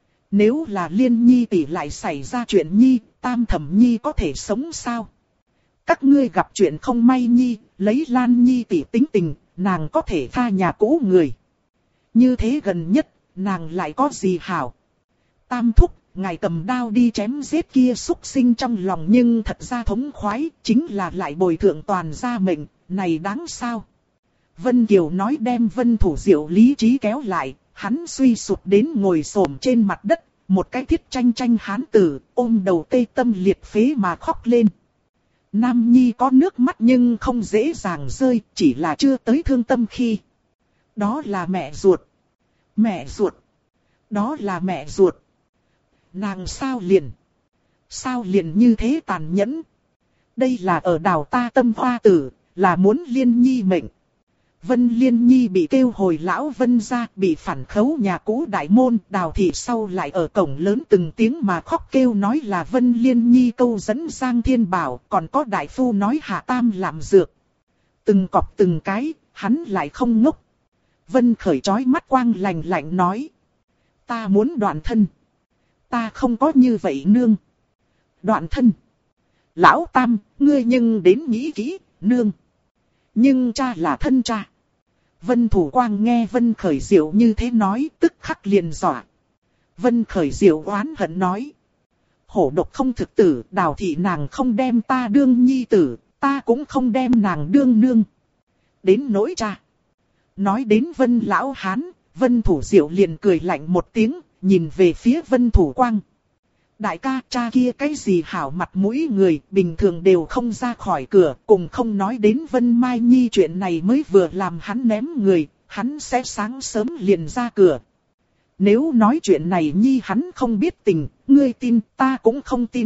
Nếu là Liên Nhi tỷ lại xảy ra chuyện Nhi, Tam Thẩm Nhi có thể sống sao? Các ngươi gặp chuyện không may Nhi, lấy Lan Nhi tỷ tính tình, nàng có thể tha nhà cũ người. Như thế gần nhất, nàng lại có gì hảo? Tam thúc, ngài cầm đao đi chém giết kia súc sinh trong lòng nhưng thật ra thống khoái, chính là lại bồi thượng toàn gia mệnh, này đáng sao? Vân Kiều nói đem Vân Thủ Diệu lý trí kéo lại, hắn suy sụp đến ngồi xổm trên mặt đất, một cái thiết tranh tranh hán tử, ôm đầu tê tâm liệt phế mà khóc lên. Nam Nhi có nước mắt nhưng không dễ dàng rơi, chỉ là chưa tới thương tâm khi. Đó là mẹ ruột. Mẹ ruột. Đó là mẹ ruột. Nàng sao liền như thế tàn nhẫn. Đây là ở đào ta tâm hoa tử, là muốn Liên Nhi mệnh. Vân Liên Nhi bị kêu hồi lão Vân gia, bị phản khấu nhà cũ đại môn, Đào Thị sau lại ở cổng lớn từng tiếng mà khóc kêu nói là Vân Liên Nhi câu dẫn Giang Thiên Bảo, còn có đại phu nói Hạ Tam làm dược. Từng cọp từng cái, hắn lại không ngốc. Vân Khởi trói mắt quang lạnh lạnh nói. Ta muốn đoạn thân. Ta không có như vậy nương. Đoạn thân. Lão Tam, ngươi nhưng đến nghĩ kỹ, nương. Nhưng cha là thân cha. Vân Thủ Quang nghe Vân Khởi Diệu như thế nói, tức khắc liền dọa. Vân Khởi Diệu oán hận nói. Hổ độc không thực tử, Đào Thị nàng không đem ta đương nhi tử, ta cũng không đem nàng đương nương. Đến nỗi cha. Nói đến Vân Lão Hán, Vân Thủ Diệu liền cười lạnh một tiếng, nhìn về phía Vân Thủ Quang. Đại ca, cha kia cái gì hảo mặt mũi người, bình thường đều không ra khỏi cửa, cùng không nói đến Vân Mai Nhi chuyện này mới vừa làm hắn ném người, hắn sẽ sáng sớm liền ra cửa. Nếu nói chuyện này Nhi hắn không biết tình, ngươi tin, ta cũng không tin.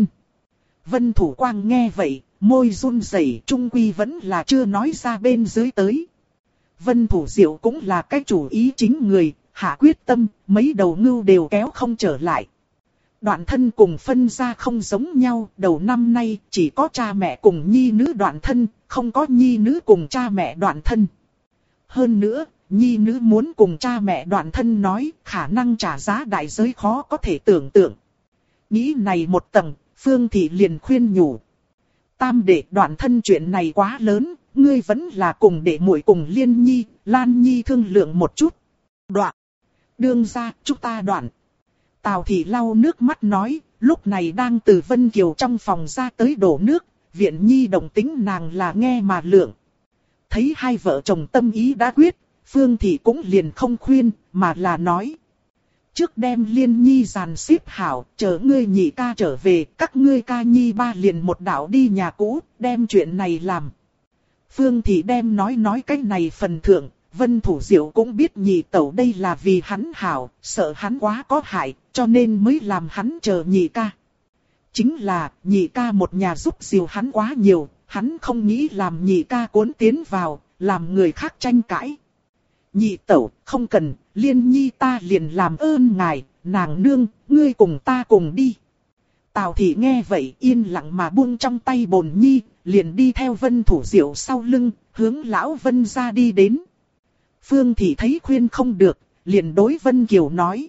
Vân Thủ Quang nghe vậy, môi run rẩy, trung quy vẫn là chưa nói ra bên dưới tới. Vân Thủ Diệu cũng là cái chủ ý chính người, hạ quyết tâm, mấy đầu ngưu đều kéo không trở lại. Đoạn thân cùng phân ra không giống nhau, đầu năm nay chỉ có cha mẹ cùng nhi nữ đoạn thân, không có nhi nữ cùng cha mẹ đoạn thân. Hơn nữa, nhi nữ muốn cùng cha mẹ đoạn thân nói, khả năng trả giá đại giới khó có thể tưởng tượng. Nghĩ này một tầng, Phương Thị liền khuyên nhủ. Tam đệ đoạn thân chuyện này quá lớn, ngươi vẫn là cùng đệ muội cùng Liên Nhi, Lan Nhi thương lượng một chút. Đoạn. Đương ra, chúng ta đoạn. Tào Thị lau nước mắt nói, lúc này đang từ Vân Kiều trong phòng ra tới đổ nước, Viện Nhi đồng tính nàng là nghe mà lượng. Thấy hai vợ chồng tâm ý đã quyết, Phương Thị cũng liền không khuyên, mà là nói. Trước đem Liên Nhi dàn xếp hảo, chờ ngươi nhị ca trở về, các ngươi ca nhi ba liền một đạo đi nhà cũ, đem chuyện này làm. Phương Thị đem nói cái này phần thượng, Vân Thủ Diệu cũng biết nhị tẩu đây là vì hắn hảo, sợ hắn quá có hại, cho nên mới làm hắn chờ nhị ca. chính là nhị ca một nhà giúp dìu hắn quá nhiều, hắn không nghĩ làm nhị ca cuốn tiến vào, làm người khác tranh cãi. Nhị tẩu, không cần, Liên Nhi ta liền làm ơn ngài, nàng nương, ngươi cùng ta cùng đi. Tào thị nghe vậy yên lặng mà buông trong tay bồn nhi, liền đi theo Vân Thủ Diệu sau lưng, hướng lão Vân ra đi đến. Phương thị thấy khuyên không được, liền đối Vân Kiều nói.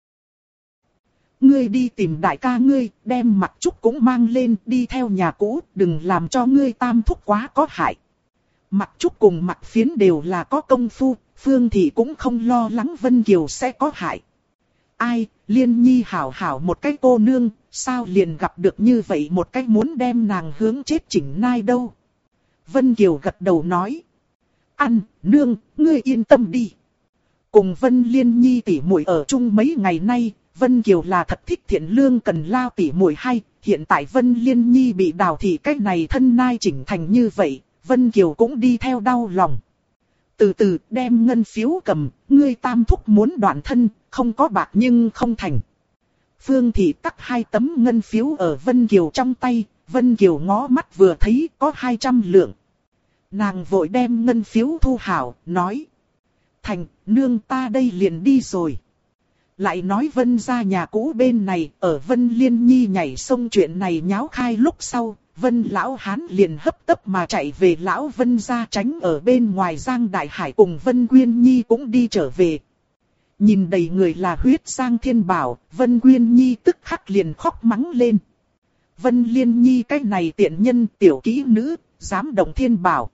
Ngươi đi tìm đại ca ngươi, đem Mặc Trúc cũng mang lên, đi theo nhà cũ, đừng làm cho ngươi tam thúc quá có hại. Mặc Trúc cùng Mặc Phiến đều là có công phu, Phương thị cũng không lo lắng Vân Kiều sẽ có hại. Ai, Liên Nhi hảo hảo một cái cô nương, sao liền gặp được như vậy một cái muốn đem nàng hướng chết chỉnh nai đâu. Vân Kiều gật đầu nói. Ăn, nương, ngươi yên tâm đi. Cùng Vân Liên Nhi tỉ muội ở chung mấy ngày nay, Vân Kiều là thật thích thiện lương cần lao tỉ muội hay. Hiện tại Vân Liên Nhi bị đào thị cách này thân nai chỉnh thành như vậy, Vân Kiều cũng đi theo đau lòng. Từ từ đem ngân phiếu cầm, ngươi tam thúc muốn đoạn thân, không có bạc nhưng không thành. Phương thị tắc 2 tấm ngân phiếu ở Vân Kiều trong tay, Vân Kiều ngó mắt vừa thấy có 200 lượng. Nàng vội đem ngân phiếu thu hảo, nói. Thành, nương ta đây liền đi rồi. Lại nói Vân ra nhà cũ bên này, ở Vân Liên Nhi nhảy sông chuyện này nháo khai lúc sau, Vân lão hán liền hấp tấp mà chạy về lão Vân ra tránh ở bên ngoài Giang Đại Hải cùng Vân Quyên Nhi cũng đi trở về. Nhìn đầy người là huyết Giang Thiên Bảo, Vân Quyên Nhi tức khắc liền khóc mắng lên. Vân Liên Nhi cái này tiện nhân tiểu kỹ nữ, dám động Thiên Bảo.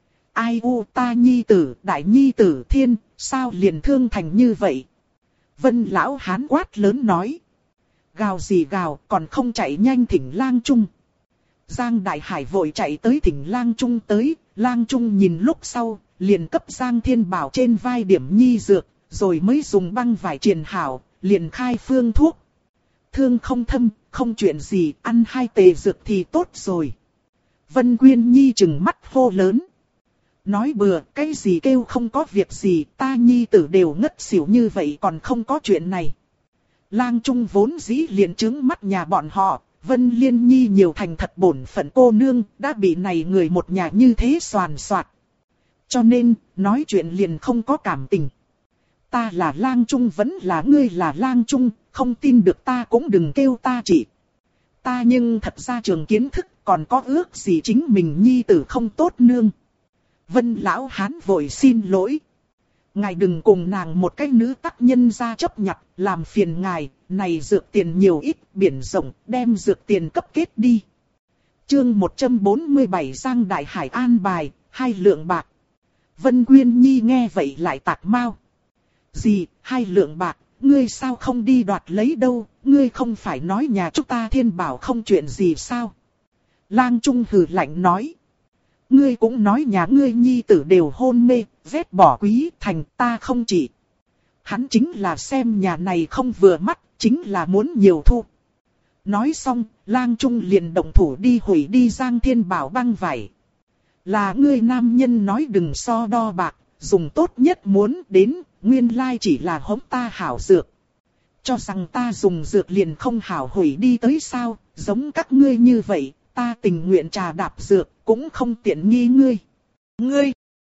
Ai u ta nhi tử, đại nhi tử thiên, sao liền thương thành như vậy? Vân lão hán quát lớn nói. Gào gì gào, còn không chạy nhanh thỉnh lang trung. Giang Đại Hải vội chạy tới thỉnh lang trung tới, lang trung nhìn lúc sau, liền cấp Giang Thiên Bảo trên vai điểm nhi dược, rồi mới dùng băng vải triền hảo, liền khai phương thuốc. Thương không thâm, không chuyện gì, ăn 2 tề dược thì tốt rồi. Vân Quyên Nhi trừng mắt hô lớn. Nói bừa, cái gì kêu không có việc gì, ta nhi tử đều ngất xỉu như vậy còn không có chuyện này. Lang Trung vốn dĩ liền trướng mắt nhà bọn họ, Vân Liên Nhi nhiều thành thật bổn phận cô nương, đã bị này người một nhà như thế soàn soạt. Cho nên, nói chuyện liền không có cảm tình. Ta là Lang Trung vẫn là ngươi là Lang Trung, không tin được ta cũng đừng kêu ta chị. Ta nhưng thật ra trường kiến thức còn có ước gì chính mình nhi tử không tốt nương. Vân lão hán vội xin lỗi. Ngài đừng cùng nàng một cái nữ tác nhân ra chấp nhặt, làm phiền ngài, này dược tiền nhiều ít, biển rộng, đem dược tiền cấp kết đi. Chương 147 Giang Đại Hải an bài, 2 lượng bạc. Vân Quyên Nhi nghe vậy lại tạc mau. Gì, 2 lượng bạc, ngươi sao không đi đoạt lấy đâu, ngươi không phải nói nhà chúng ta Thiên Bảo không chuyện gì sao? Lang Trung hừ lạnh nói. Ngươi cũng nói nhà ngươi nhi tử đều hôn mê, vét bỏ quý thành ta không chỉ. Hắn chính là xem nhà này không vừa mắt, chính là muốn nhiều thu. Nói xong, Lang Trung liền động thủ đi hủy đi Giang Thiên Bảo băng vải. Là ngươi nam nhân nói đừng so đo bạc, dùng tốt nhất muốn đến, nguyên lai chỉ là hống ta hảo dược. Cho rằng ta dùng dược liền không hảo hủy đi tới sao, giống các ngươi như vậy, ta tình nguyện trà đạp dược, cũng không tiện nghi ngươi. Ngươi!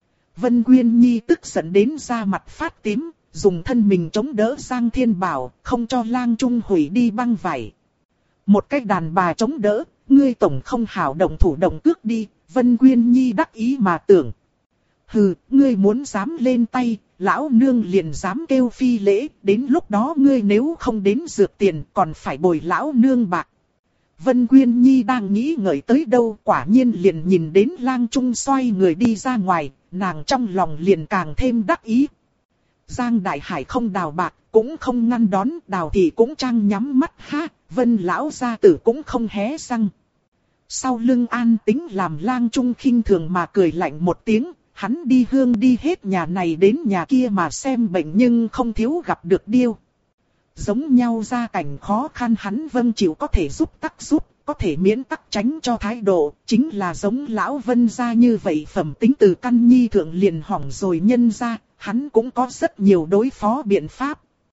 Vân Quyên Nhi tức giận đến da mặt phát tím, dùng thân mình chống đỡ Giang Thiên Bảo, không cho Lang Trung hủy đi băng vải. Một cách đàn bà chống đỡ, ngươi tổng không hảo động thủ động cước đi, Vân Quyên Nhi đắc ý mà tưởng. Hừ, ngươi muốn dám lên tay, lão nương liền dám kêu phi lễ, đến lúc đó ngươi nếu không đến dược tiền còn phải bồi lão nương bạc. Vân Quyên Nhi đang nghĩ ngợi tới đâu, quả nhiên liền nhìn đến Lang Trung xoay người đi ra ngoài, nàng trong lòng liền càng thêm đắc ý. Giang Đại Hải không đào bạc, cũng không ngăn đón, đào thì cũng trang nhắm mắt ha, Vân lão gia tử cũng không hé răng. Sau lưng an tính làm Lang Trung khinh thường mà cười lạnh một tiếng, hắn đi hương đi hết nhà này đến nhà kia mà xem bệnh nhưng không thiếu gặp được điêu. Giống nhau gia cảnh khó khăn hắn vâng chịu có thể giúp tắc giúp, có thể miễn tắc tránh cho thái độ, chính là giống lão Vân gia như vậy phẩm tính từ căn nhi thượng liền hỏng rồi nhân ra, hắn cũng có rất nhiều đối phó biện pháp.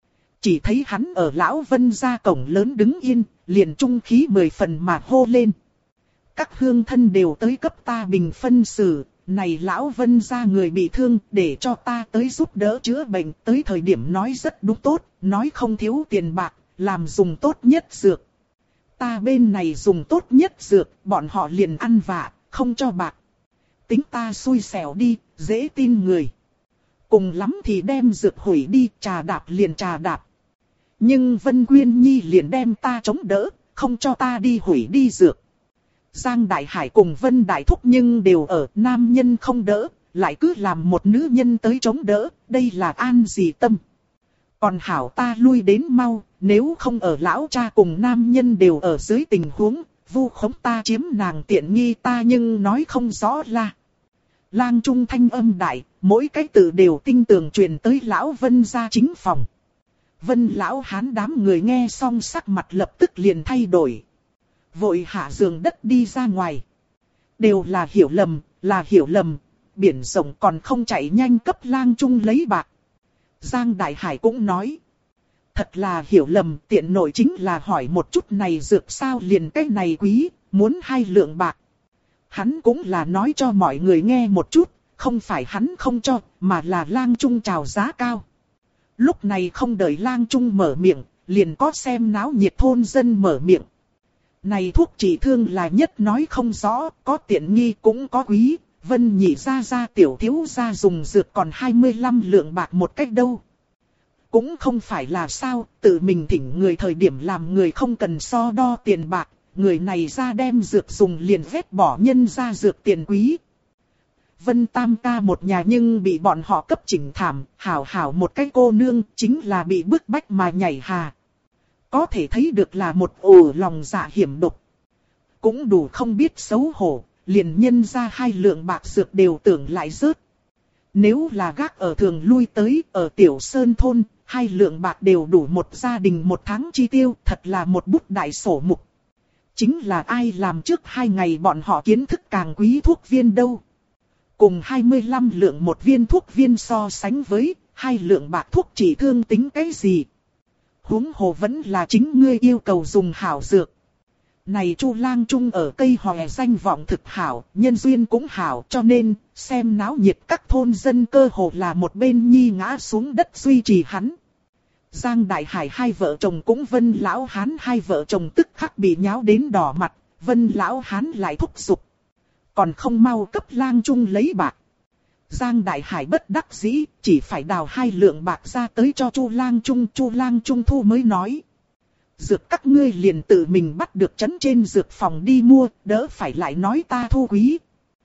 chỉ thấy hắn ở lão Vân gia cổng lớn đứng yên, liền trung khí 10 phần mà hô lên. Các hương thân đều tới cấp ta bình phân xử, này lão Vân gia người bị thương, để cho ta tới giúp đỡ chữa bệnh, tới thời điểm nói rất đúng tốt, nói không thiếu tiền bạc, làm dùng tốt nhất dược. Ta bên này dùng tốt nhất dược, bọn họ liền ăn vạ, không cho bạc. Tính ta xui xẻo đi, dễ tin người. Cùng lắm thì đem dược hủy đi, trà đạp liền trà đạp. Nhưng Vân Quyên Nhi liền đem ta chống đỡ, không cho ta đi hủy đi dược. Giang Đại Hải cùng Vân Đại Thúc nhưng đều ở, nam nhân không đỡ, lại cứ làm một nữ nhân tới chống đỡ, đây là an gì tâm. Còn hảo ta lui đến mau, nếu không ở lão cha cùng nam nhân đều ở dưới tình huống, vu khống ta chiếm nàng tiện nghi ta nhưng nói không rõ là. Lang trung thanh âm đại, mỗi cái từ đều tinh tường truyền tới lão Vân gia chính phòng. Vân lão hán đám người nghe xong sắc mặt lập tức liền thay đổi. Vội hạ giường đất đi ra ngoài. Đều là hiểu lầm, biển rộng còn không chạy nhanh cấp lang trung lấy bạc. Giang Đại Hải cũng nói. Thật là hiểu lầm, tiện nội chính là hỏi một chút này dược sao liền cái này quý, muốn 2 lượng bạc. Hắn cũng là nói cho mọi người nghe một chút, không phải hắn không cho, mà là lang trung chào giá cao. Lúc này không đợi lang trung mở miệng, liền có xem náo nhiệt thôn dân mở miệng. Này thuốc trị thương là nhất nói không rõ, có tiện nghi cũng có quý, Vân nhị gia tiểu thiếu gia dùng dược còn 25 lượng bạc một cách đâu. Cũng không phải là sao, tự mình thỉnh người thời điểm làm người không cần so đo tiền bạc, người này ra đem dược dùng liền vét bỏ nhân ra dược tiền quý. Vân Tam ca một nhà nhưng bị bọn họ cấp chỉnh thảm, hảo một cái cô nương chính là bị bức bách mà nhảy hà. Có thể thấy được là một ổ lòng dạ hiểm độc. Cũng đủ không biết xấu hổ, liền nhân ra 2 lượng bạc dược đều tưởng lại rớt. Nếu là gác ở thường lui tới, ở Tiểu Sơn thôn, 2 lượng bạc đều đủ một gia đình một tháng chi tiêu, thật là một bút đại sổ mục. Chính là ai làm trước 2 ngày bọn họ kiến thức càng quý thuốc viên đâu. Cùng 25 lượng một viên thuốc viên so sánh với 2 lượng bạc thuốc trị thương tính cái gì. Huống hồ vẫn là chính ngươi yêu cầu dùng hảo dược. Này Chu Lang Trung ở cây hòe danh vọng thực hảo, nhân duyên cũng hảo, cho nên xem náo nhiệt các thôn dân cơ hồ là một bên nhi ngã xuống đất duy trì hắn. Giang Đại Hải 2 vợ chồng cũng Vân lão hán 2 vợ chồng tức khắc bị nháo đến đỏ mặt, Vân lão hán lại thúc giục. Còn không mau cấp Lang Trung lấy bạc. Giang Đại Hải bất đắc dĩ, chỉ phải đào 2 lượng bạc ra tới cho Chu Lang Trung thu mới nói. Dược các ngươi liền tự mình bắt được trấn trên dược phòng đi mua, đỡ phải lại nói ta thu quý.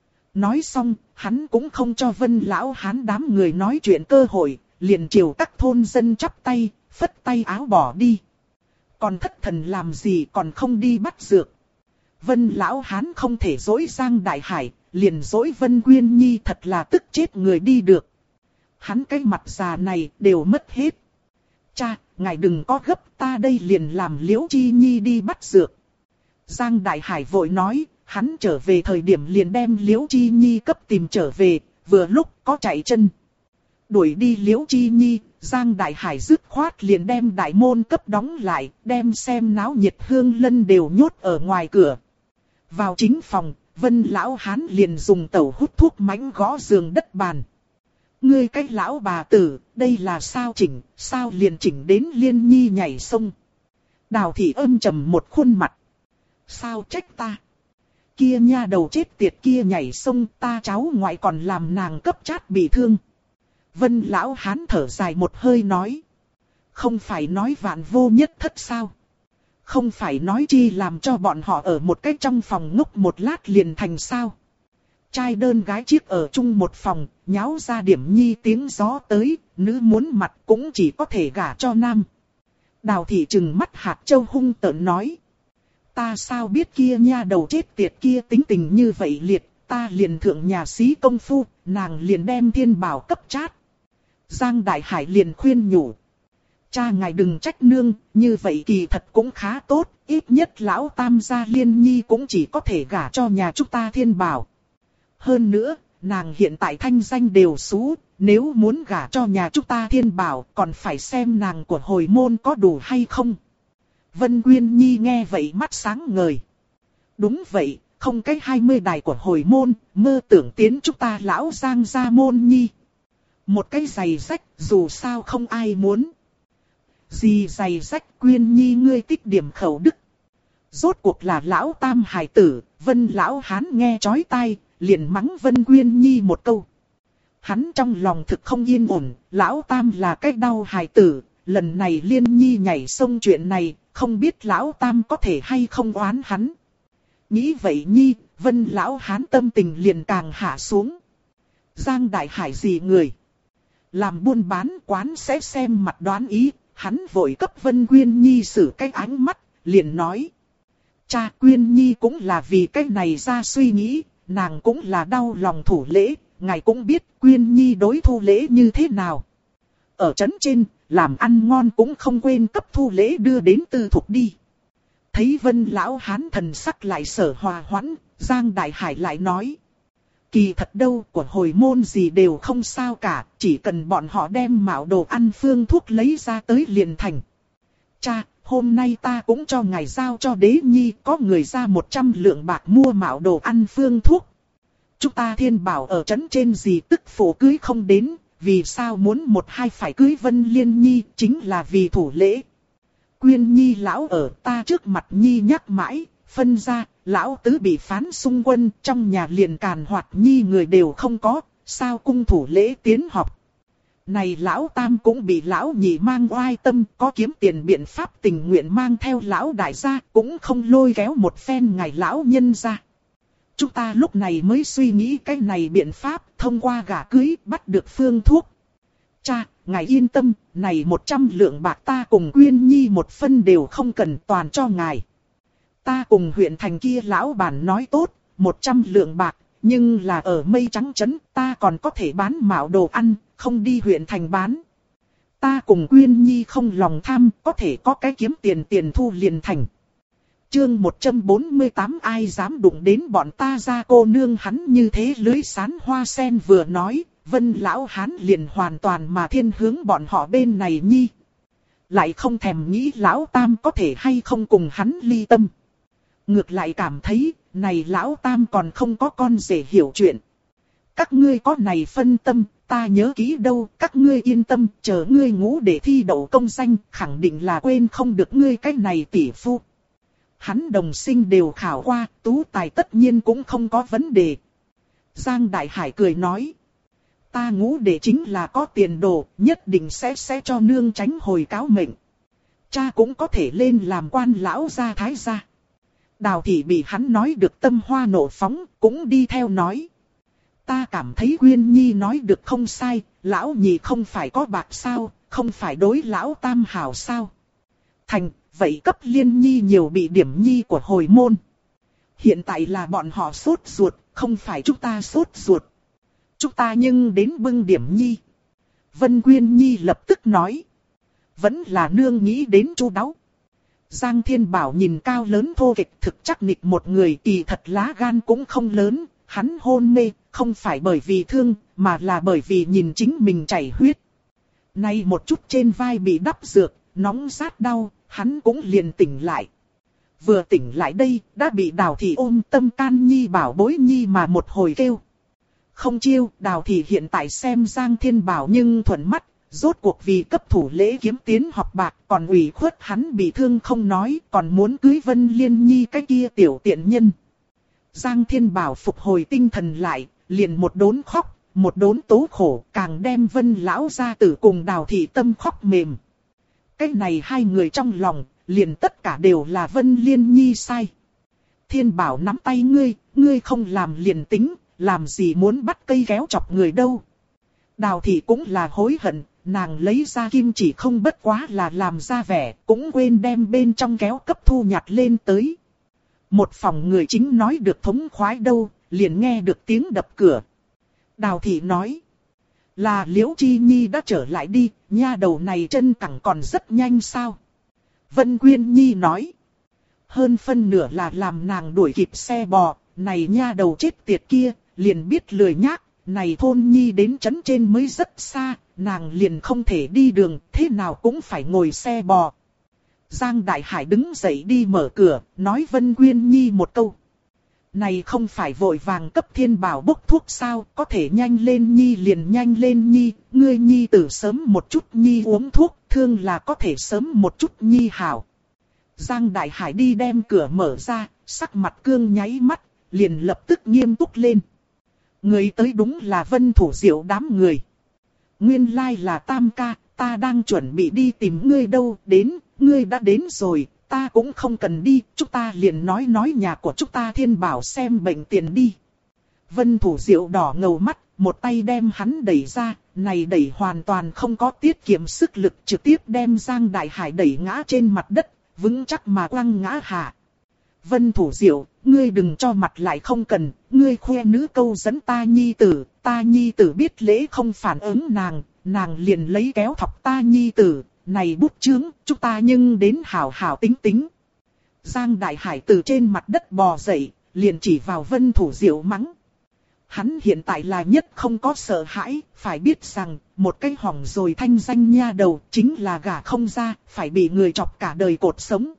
Nói xong, hắn cũng không cho Vân lão hán đám người nói chuyện cơ hội, liền chiều các thôn dân chắp tay, phất tay áo bỏ đi. Còn thất thần làm gì còn không đi bắt dược. Vân lão hán không thể dối Giang Đại Hải, liền dối Vân Quyên Nhi thật là tức chết người đi được. Hắn cái mặt già này đều mất hết. Cha, ngài đừng có gấp, ta đây liền làm Liễu Chi Nhi đi bắt dược. Giang Đại Hải vội nói, hắn trở về thời điểm liền đem Liễu Chi Nhi cấp tìm trở về, vừa lúc có chạy chân. Đuổi đi Liễu Chi Nhi, Giang Đại Hải dứt khoát liền đem đại môn cấp đóng lại, đem xem náo nhiệt Hương Lân đều nhốt ở ngoài cửa. Vào chính phòng, Vân lão hán liền dùng tẩu hút thuốc mánh gõ giường đất bàn. Ngươi cái lão bà tử, đây là sao chỉnh, sao liền chỉnh đến Liên Nhi nhảy sông. Đào thị âm trầm một khuôn mặt. Sao trách ta? Kia nha đầu chết tiệt kia nhảy sông, ta cháu ngoại còn làm nàng cấp chát bị thương. Vân lão hán thở dài một hơi nói. Không phải nói vạn vô nhất thất sao? Không phải nói chi làm cho bọn họ ở một cái trong phòng ngốc một lát liền thành sao? Trai đơn gái chiếc ở chung một phòng, nháo ra điểm nhi tiếng gió tới, nữ muốn mặt cũng chỉ có thể gả cho nam. Đào thị trừng mắt hạt châu hung tợn nói. Ta sao biết kia nha đầu chết tiệt kia tính tình như vậy liệt, ta liền thượng nhà sĩ công phu, nàng liền đem thiên bảo cấp chát. Giang Đại Hải liền khuyên nhủ. Cha ngài đừng trách nương, như vậy kỳ thật cũng khá tốt, ít nhất lão tam gia Liên Nhi cũng chỉ có thể gả cho nhà chúng ta thiên bảo. Hơn nữa, nàng hiện tại thanh danh đều xú, nếu muốn gả cho nhà chúng ta Thiên Bảo còn phải xem nàng của hồi môn có đủ hay không. Vân Quyên Nhi nghe vậy mắt sáng ngời. Đúng vậy, không cái 20 đài của hồi môn, mơ tưởng tiến chúng ta lão Giang gia môn nhi. Một cái giày rách, dù sao không ai muốn. Gì giày rách, Quyên Nhi ngươi tích điểm khẩu đức. Rốt cuộc là lão tam hài tử, Vân lão hán nghe chói tai, liền mắng Vân Quyên Nhi một câu. Hắn trong lòng thực không yên ổn, lão tam là cái đau hài tử, lần này Liên Nhi nhảy sông chuyện này, không biết lão tam có thể hay không oán hắn. Nghĩ vậy Nhi, Vân lão hán tâm tình liền càng hạ xuống. Giang Đại Hải gì người? Làm buôn bán quán sẽ xem mặt đoán ý, hắn vội cấp Vân Quyên Nhi xử cái ánh mắt, liền nói. Cha, Quyên Nhi cũng là vì cái này ra suy nghĩ, nàng cũng là đau lòng thủ lễ, ngài cũng biết Quyên Nhi đối thu lễ như thế nào. Ở trấn trên, làm ăn ngon cũng không quên cấp thu lễ đưa đến tư thục đi. Thấy Vân lão hán thần sắc lại sở hòa hoãn, Giang Đại Hải lại nói. Kỳ thật đâu, của hồi môn gì đều không sao cả, chỉ cần bọn họ đem mạo đồ ăn phương thuốc lấy ra tới liền thành. Cha, hôm nay ta cũng cho ngài giao cho Đế Nhi, có người ra 100 lượng bạc mua mạo đồ ăn phương thuốc. Chúng ta Thiên Bảo ở trấn trên gì tức phụ cưới không đến, vì sao muốn một hai phải cưới Vân Liên Nhi, chính là vì thủ lễ. Quyên Nhi lão ở ta trước mặt Nhi nhắc mãi, phân ra, lão tứ bị phán xung quân, trong nhà liền càn hoạt Nhi người đều không có, sao cung thủ lễ tiến học. Này lão tam cũng bị lão nhị mang oai tâm, có kiếm tiền biện pháp tình nguyện mang theo lão đại gia, cũng không lôi kéo một phen ngài lão nhân ra. Chúng ta lúc này mới suy nghĩ cái này biện pháp, thông qua gả cưới, bắt được phương thuốc. Cha, ngài yên tâm, này 100 lượng bạc ta cùng Quyên Nhi một phân đều không cần, toàn cho ngài. Ta cùng huyện thành kia lão bản nói tốt, 100 lượng bạc, nhưng là ở Mây Trắng trấn, ta còn có thể bán mạo đồ ăn, không đi huyện thành bán. Ta cùng Quyên Nhi không lòng tham, có thể có cái kiếm tiền thu liền thành. Chương 148 ai dám đụng đến bọn ta ra cô nương hắn như thế lưới sán hoa sen vừa nói, Vân lão hán liền hoàn toàn mà thiên hướng bọn họ bên này Nhi. Lại không thèm nghĩ lão tam có thể hay không cùng hắn ly tâm. Ngược lại cảm thấy, này lão tam còn không có con rể hiểu chuyện. Các ngươi có này phân tâm, ta nhớ kỹ đâu, các ngươi yên tâm, chờ ngươi ngũ để thi đậu công danh, khẳng định là quên không được ngươi cái này tỷ phu. Hắn đồng sinh đều khảo qua, tú tài tất nhiên cũng không có vấn đề. Giang Đại Hải cười nói. Ta ngũ để chính là có tiền đồ, nhất định sẽ cho nương tránh hồi cáo mệnh. Cha cũng có thể lên làm quan lão gia thái gia. Đào thị bị hắn nói được tâm hoa nộ phóng, cũng đi theo nói. Ta cảm thấy Quyên Nhi nói được không sai, lão nhị không phải có bạc sao, không phải đối lão tam hảo sao. Thành, vậy cấp Liên Nhi nhiều bị điểm nhi của hồi môn. Hiện tại là bọn họ sốt ruột, không phải chúng ta sốt ruột. Chúng ta nhưng đến bưng điểm nhi. Vân Quyên Nhi lập tức nói. Vẫn là nương nghĩ đến chu đáo. Giang Thiên Bảo nhìn cao lớn thô kịch thực chắc nịch một người, kỳ thật lá gan cũng không lớn. Hắn hôn mê, không phải bởi vì thương, mà là bởi vì nhìn chính mình chảy huyết. Nay một chút trên vai bị đắp dược, nóng rát đau, hắn cũng liền tỉnh lại. Vừa tỉnh lại đây, đã bị Đào thị ôm tâm can Nhi bảo bối Nhi mà một hồi kêu. Không chiêu, Đào thị hiện tại xem Giang Thiên Bảo nhưng thuận mắt, rốt cuộc vì cấp thủ lễ kiếm tiến học bạc, còn ủy khuất hắn bị thương không nói, còn muốn cưới Vân Liên Nhi cái kia tiểu tiện nhân. Giang Thiên Bảo phục hồi tinh thần lại, liền một đốn khóc, một đốn tố khổ, càng đem Vân lão gia tử cùng Đào thị tâm khóc mềm. Cái này hai người trong lòng, liền tất cả đều là Vân Liên Nhi sai. Thiên Bảo nắm tay ngươi không làm liền tính, làm gì muốn bắt cây kéo chọc người đâu. Đào thị cũng là hối hận, nàng lấy ra kim chỉ không bất quá là làm ra vẻ, cũng quên đem bên trong kéo cấp thu nhặt lên tới. Một phòng người chính nói được thống khoái đâu, liền nghe được tiếng đập cửa. Đào thị nói. Là Liễu Chi Nhi đã trở lại đi, nha đầu này chân cẳng còn rất nhanh sao. Vân Quyên Nhi nói. Hơn phân nửa là làm nàng đuổi kịp xe bò, này nha đầu chết tiệt kia, liền biết lười nhác, này thôn nhi đến trấn trên mới rất xa, nàng liền không thể đi đường, thế nào cũng phải ngồi xe bò. Giang Đại Hải đứng dậy đi mở cửa, nói Vân Quyên Nhi một câu. Này không phải vội vàng cấp Thiên Bảo bốc thuốc sao, có thể nhanh lên Nhi liền nhanh lên Nhi, ngươi Nhi tử sớm một chút Nhi uống thuốc, thương là có thể sớm một chút Nhi hảo. Giang Đại Hải đi đem cửa mở ra, sắc mặt cương nháy mắt, liền lập tức nghiêm túc lên. Người tới đúng là Vân Thủ Diệu đám người. Nguyên lai là Tam ca, ta đang chuẩn bị đi tìm ngươi đâu, đến, ngươi đã đến rồi, ta cũng không cần đi, chúng ta liền nói nhà của chúng ta Thiên Bảo xem bệnh tiền đi. Vân Thủ Diệu đỏ ngầu mắt, một tay đem hắn đẩy ra, này đẩy hoàn toàn không có tiết kiệm sức lực, trực tiếp đem Giang Đại Hải đẩy ngã trên mặt đất, vững chắc mà quăng ngã hạ. Vân Thủ Diệu, ngươi đừng cho mặt lại không cần, ngươi khoe nữ câu dẫn ta nhi tử biết lễ không phản ứng nàng liền lấy kéo thọc ta nhi tử, này bút chướng, chúng ta nhưng đến hảo hảo tính tính. Giang Đại Hải từ trên mặt đất bò dậy, liền chỉ vào Vân Thủ Diệu mắng. Hắn hiện tại là nhất không có sợ hãi, phải biết rằng, một cái hỏng rồi thanh danh nha đầu chính là gả không ra, phải bị người chọc cả đời cột sống.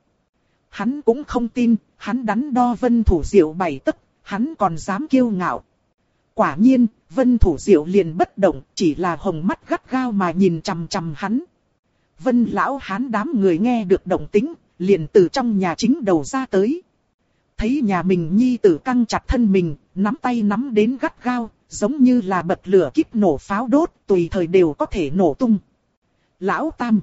Hắn cũng không tin, hắn đắn đo Vân Thủ Diệu 7 tấc, hắn còn dám kiêu ngạo. Quả nhiên, Vân Thủ Diệu liền bất động, chỉ là hồng mắt gắt gao mà nhìn chằm chằm hắn. Vân lão hán đám người nghe được động tĩnh, liền từ trong nhà chính đầu ra tới. Thấy nhà mình nhi tử căng chặt thân mình, nắm tay nắm đến gắt gao, giống như là bật lửa kíp nổ pháo đốt, tùy thời đều có thể nổ tung. Lão Tam.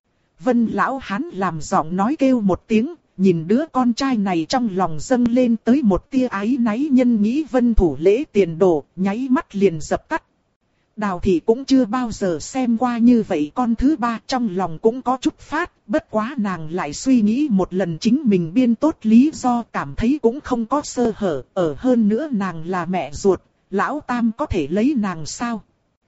Vân lão hán làm giọng nói kêu một tiếng, nhìn đứa con trai này trong lòng dâng lên tới một tia áy náy, nhân nghĩ Vân Thủ lễ tiền đồ, nháy mắt liền dập tắt. Đào Thị cũng chưa bao giờ xem qua như vậy con thứ ba, trong lòng cũng có chút phát, bất quá nàng lại suy nghĩ một lần chính mình biên tốt lý do, cảm thấy cũng không có sơ hở, ở hơn nữa nàng là mẹ ruột, lão Tam có thể lấy nàng sao?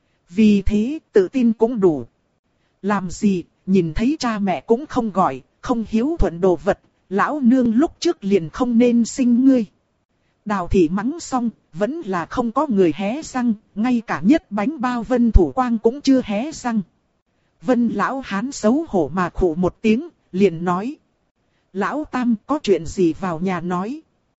Vì thế, tự tin cũng đủ. Làm gì, nhìn thấy cha mẹ cũng không gọi, không hiếu thuận đồ vật, lão nương lúc trước liền không nên sinh ngươi. Đào Thị mắng xong, vẫn là không có người hé răng, ngay cả nhất bánh bao Vân Thủ Quang cũng chưa hé răng. Vân lão hán xấu hổ mà khụ một tiếng, liền nói. Lão Tam có chuyện gì vào nhà nói.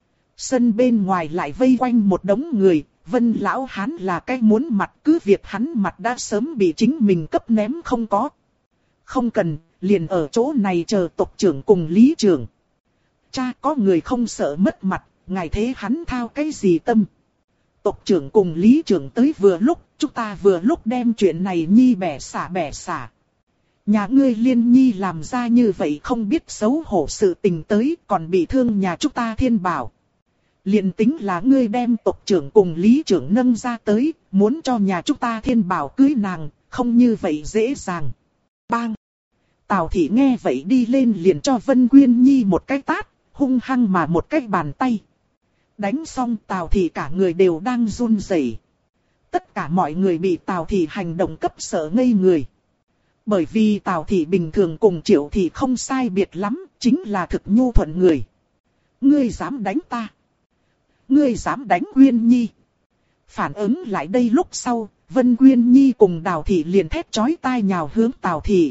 Sân bên ngoài lại vây quanh một đống người, Vân lão hán là cái muốn mặt, cứ việc hắn mặt đã sớm bị chính mình cấp ném không có. Không cần, liền ở chỗ này chờ tộc trưởng cùng lý trưởng. Cha có người không sợ mất mặt, ngài thế hắn thao cái gì tâm. Tộc trưởng cùng lý trưởng tới vừa lúc, chúng ta vừa lúc đem chuyện này nhi bẻ xả. Nhà ngươi Liên Nhi làm ra như vậy không biết xấu hổ sự tình tới, còn bị thương nhà chúng ta Thiên Bảo. Liền tính là ngươi đem tộc trưởng cùng lý trưởng nâng ra tới, muốn cho nhà chúng ta Thiên Bảo cưới nàng, không như vậy dễ dàng. Bang! Tào Thị nghe vậy đi lên liền cho Vân Quyên Nhi một cái tát, hung hăng mà một cái bàn tay. Đánh xong Tào Thị cả người đều đang run rẩy. Tất cả mọi người bị Tào Thị hành động cấp sợ ngây người. Bởi vì Tào Thị bình thường cùng Triệu Thị không sai biệt lắm, chính là thực nhu thuận người. Ngươi dám đánh ta? Ngươi dám đánh Quyên Nhi? Phản ứng lại đây lúc sau, Vân Quyên Nhi cùng Đào Thị liền thét chói tai nhào hướng Tào Thị.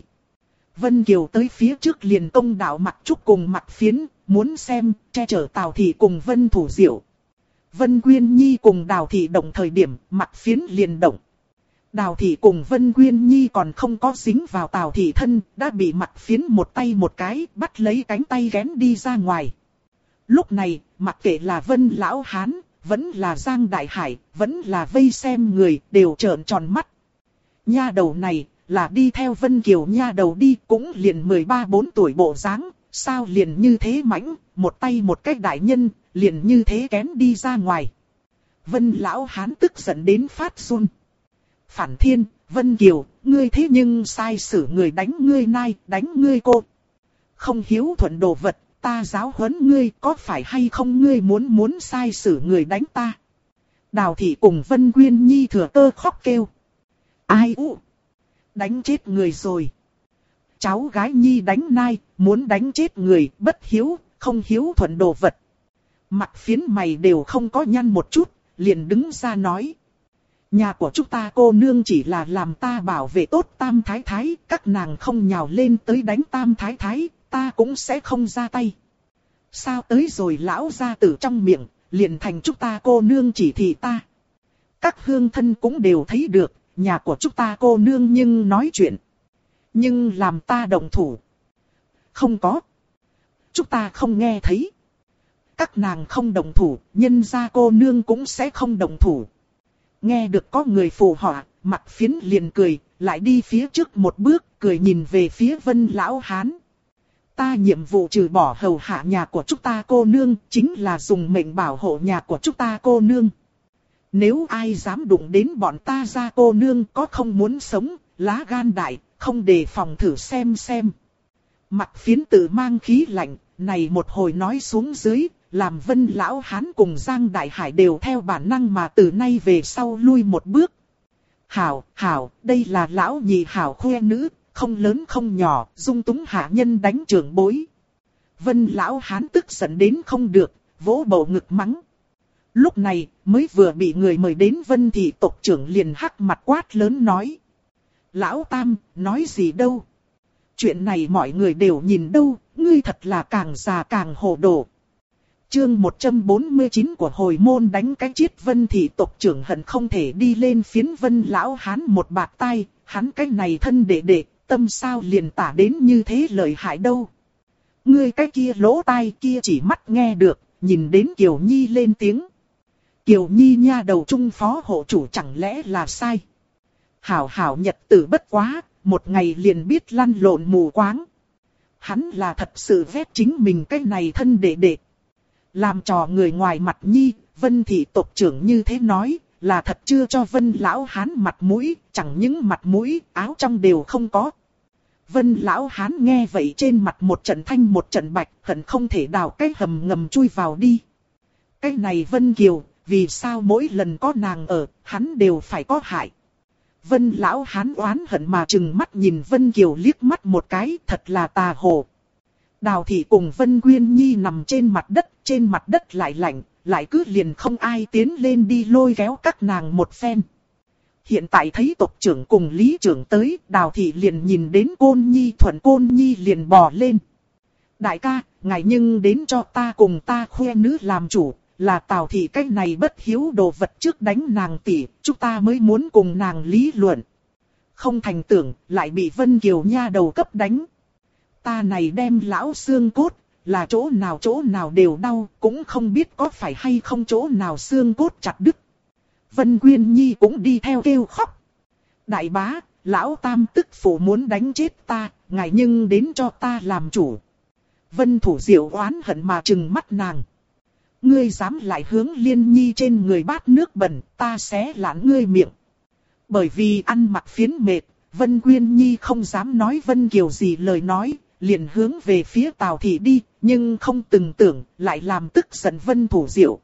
Vân Kiều tới phía trước liền công đạo Mặc Trúc cùng Mặc Phiến, muốn xem, che chở Tào Thị cùng Vân Thủ Diệu. Vân Quyên Nhi cùng Đào Thị động thời điểm, Mặc Phiến liền động. Đào Thị cùng Vân Quyên Nhi còn không có dính vào Tào Thị thân, đã bị Mặc Phiến một tay một cái, bắt lấy cánh tay ghén đi ra ngoài. Lúc này, mặc kệ là Vân Lão Hán, vẫn là Giang Đại Hải, vẫn là vây xem người, đều trợn tròn mắt. Nha đầu này, là đi theo Vân Kiều nha đầu đi, cũng liền 13-14 tuổi bộ dáng, sao liền như thế mãnh, một tay một cái đại nhân, liền như thế kén đi ra ngoài. Vân Lão Hán tức giận đến phát run. Phản Thiên, Vân Kiều, ngươi thế nhưng sai xử người đánh ngươi nai, đánh ngươi cô. Không hiếu thuận đồ vật, ta giáo huấn ngươi, có phải hay không ngươi muốn sai xử người đánh ta. Đào Thị cùng Vân Quyên Nhi thừa cơ khóc kêu. Ai u? Đánh chết người rồi. Cháu gái Nhi đánh nai, muốn đánh chết người, bất hiếu, không hiếu thuận đồ vật. Mặc Phiến mày đều không có nhăn một chút, liền đứng ra nói. Nhà của chúng ta cô nương chỉ là làm ta bảo vệ tốt Tam Thái Thái, các nàng không nhào lên tới đánh Tam Thái Thái, ta cũng sẽ không ra tay. Sao tới rồi lão gia tử trong miệng, liền thành chúng ta cô nương chỉ thị ta. Các hương thân cũng đều thấy được, nhà của chúng ta cô nương nhưng nói chuyện. Nhưng làm ta động thủ. Không có. Chúng ta không nghe thấy. Các nàng không động thủ, nhân gia cô nương cũng sẽ không động thủ. Nghe được có người phù họa, Mặc Phiến liền cười, lại đi phía trước một bước, cười nhìn về phía Vân lão hán. Ta nhiệm vụ trừ bỏ hầu hạ nhà của chúng ta cô nương, chính là dùng mệnh bảo hộ nhà của chúng ta cô nương. Nếu ai dám đụng đến bọn ta gia cô nương có không muốn sống, lá gan đại, không đề phòng thử xem xem. Mặc Phiến tự mang khí lạnh, này một hồi nói xuống dưới, làm Vân lão hán cùng Giang Đại Hải đều theo bản năng mà từ nay về sau lui một bước. Hảo, đây là lão nhị hảo khoe nữ, không lớn không nhỏ, dung túng hạ nhân đánh trưởng bối. Vân lão hán tức giận đến không được, vỗ bầu ngực mắng. Lúc này, mới vừa bị người mời đến Vân thị tộc trưởng liền hắc mặt quát lớn nói. Lão Tam, nói gì đâu? Chuyện này mọi người đều nhìn đâu, ngươi thật là càng già càng hồ đồ. Chương 149 của hồi môn đánh cái chiết Vân thị tộc trưởng hận không thể đi lên phiến Vân lão hán một bạt tay, hắn cái này thân đệ đệ, tâm sao liền tả đến như thế lợi hại đâu. Ngươi cái kia lỗ tai kia chỉ mắt nghe được, nhìn đến Kiều Nhi lên tiếng. Kiều Nhi nha đầu trung phó hộ chủ chẳng lẽ là sai. Hảo nhật tử bất quá, một ngày liền biết lăn lộn mù quáng. Hắn là thật sự ghét chính mình cái này thân đệ đệ. Làm trò người ngoài mặt Nhi, Vân thị tộc trưởng như thế nói, là thật chưa cho Vân lão hán mặt mũi, chẳng những mặt mũi, áo trong đều không có. Vân lão hán nghe vậy trên mặt một trận thanh một trận bạch, hận không thể đào cái hầm ngầm chui vào đi. Cái này Vân Kiều, vì sao mỗi lần có nàng ở, hắn đều phải có hại. Vân lão hán oán hận mà trừng mắt nhìn Vân Kiều liếc mắt một cái, thật là tà hồ. Đào thị cùng Vân Quyên Nhi nằm trên mặt đất lại lạnh, lại cứ liền không ai tiến lên đi lôi kéo các nàng một phen. Hiện tại thấy tộc trưởng cùng lý trưởng tới, Đào thị liền nhìn đến Côn Nhi, Thuận Côn Nhi liền bò lên. Đại ca, ngài nhưng đến cho ta cùng ta khoe nữ làm chủ, là Tào thị cái này bất hiếu đồ vật trước đánh nàng tỷ, chúng ta mới muốn cùng nàng lý luận. Không thành tưởng, lại bị Vân Kiều nha đầu cấp đánh. Ta này đem lão xương cốt, là chỗ nào đều đau, cũng không biết có phải hay không chỗ nào xương cốt chặt đứt. Vân Quyên Nhi cũng đi theo kêu khóc. Đại bá, lão Tam tức phụ muốn đánh chết ta, ngài nhưng đến cho ta làm chủ. Vân Thủ Diệu oán hận mà trừng mắt nàng. Ngươi dám lại hướng Liên Nhi trên người bát nước bẩn, ta xé lạn ngươi miệng. Bởi vì ăn mặc phiến mệt, Vân Quyên Nhi không dám nói Vân Kiều gì lời nói, liền hướng về phía Tào thị đi, nhưng không từng tưởng lại làm tức giận Vân Thủ Diệu.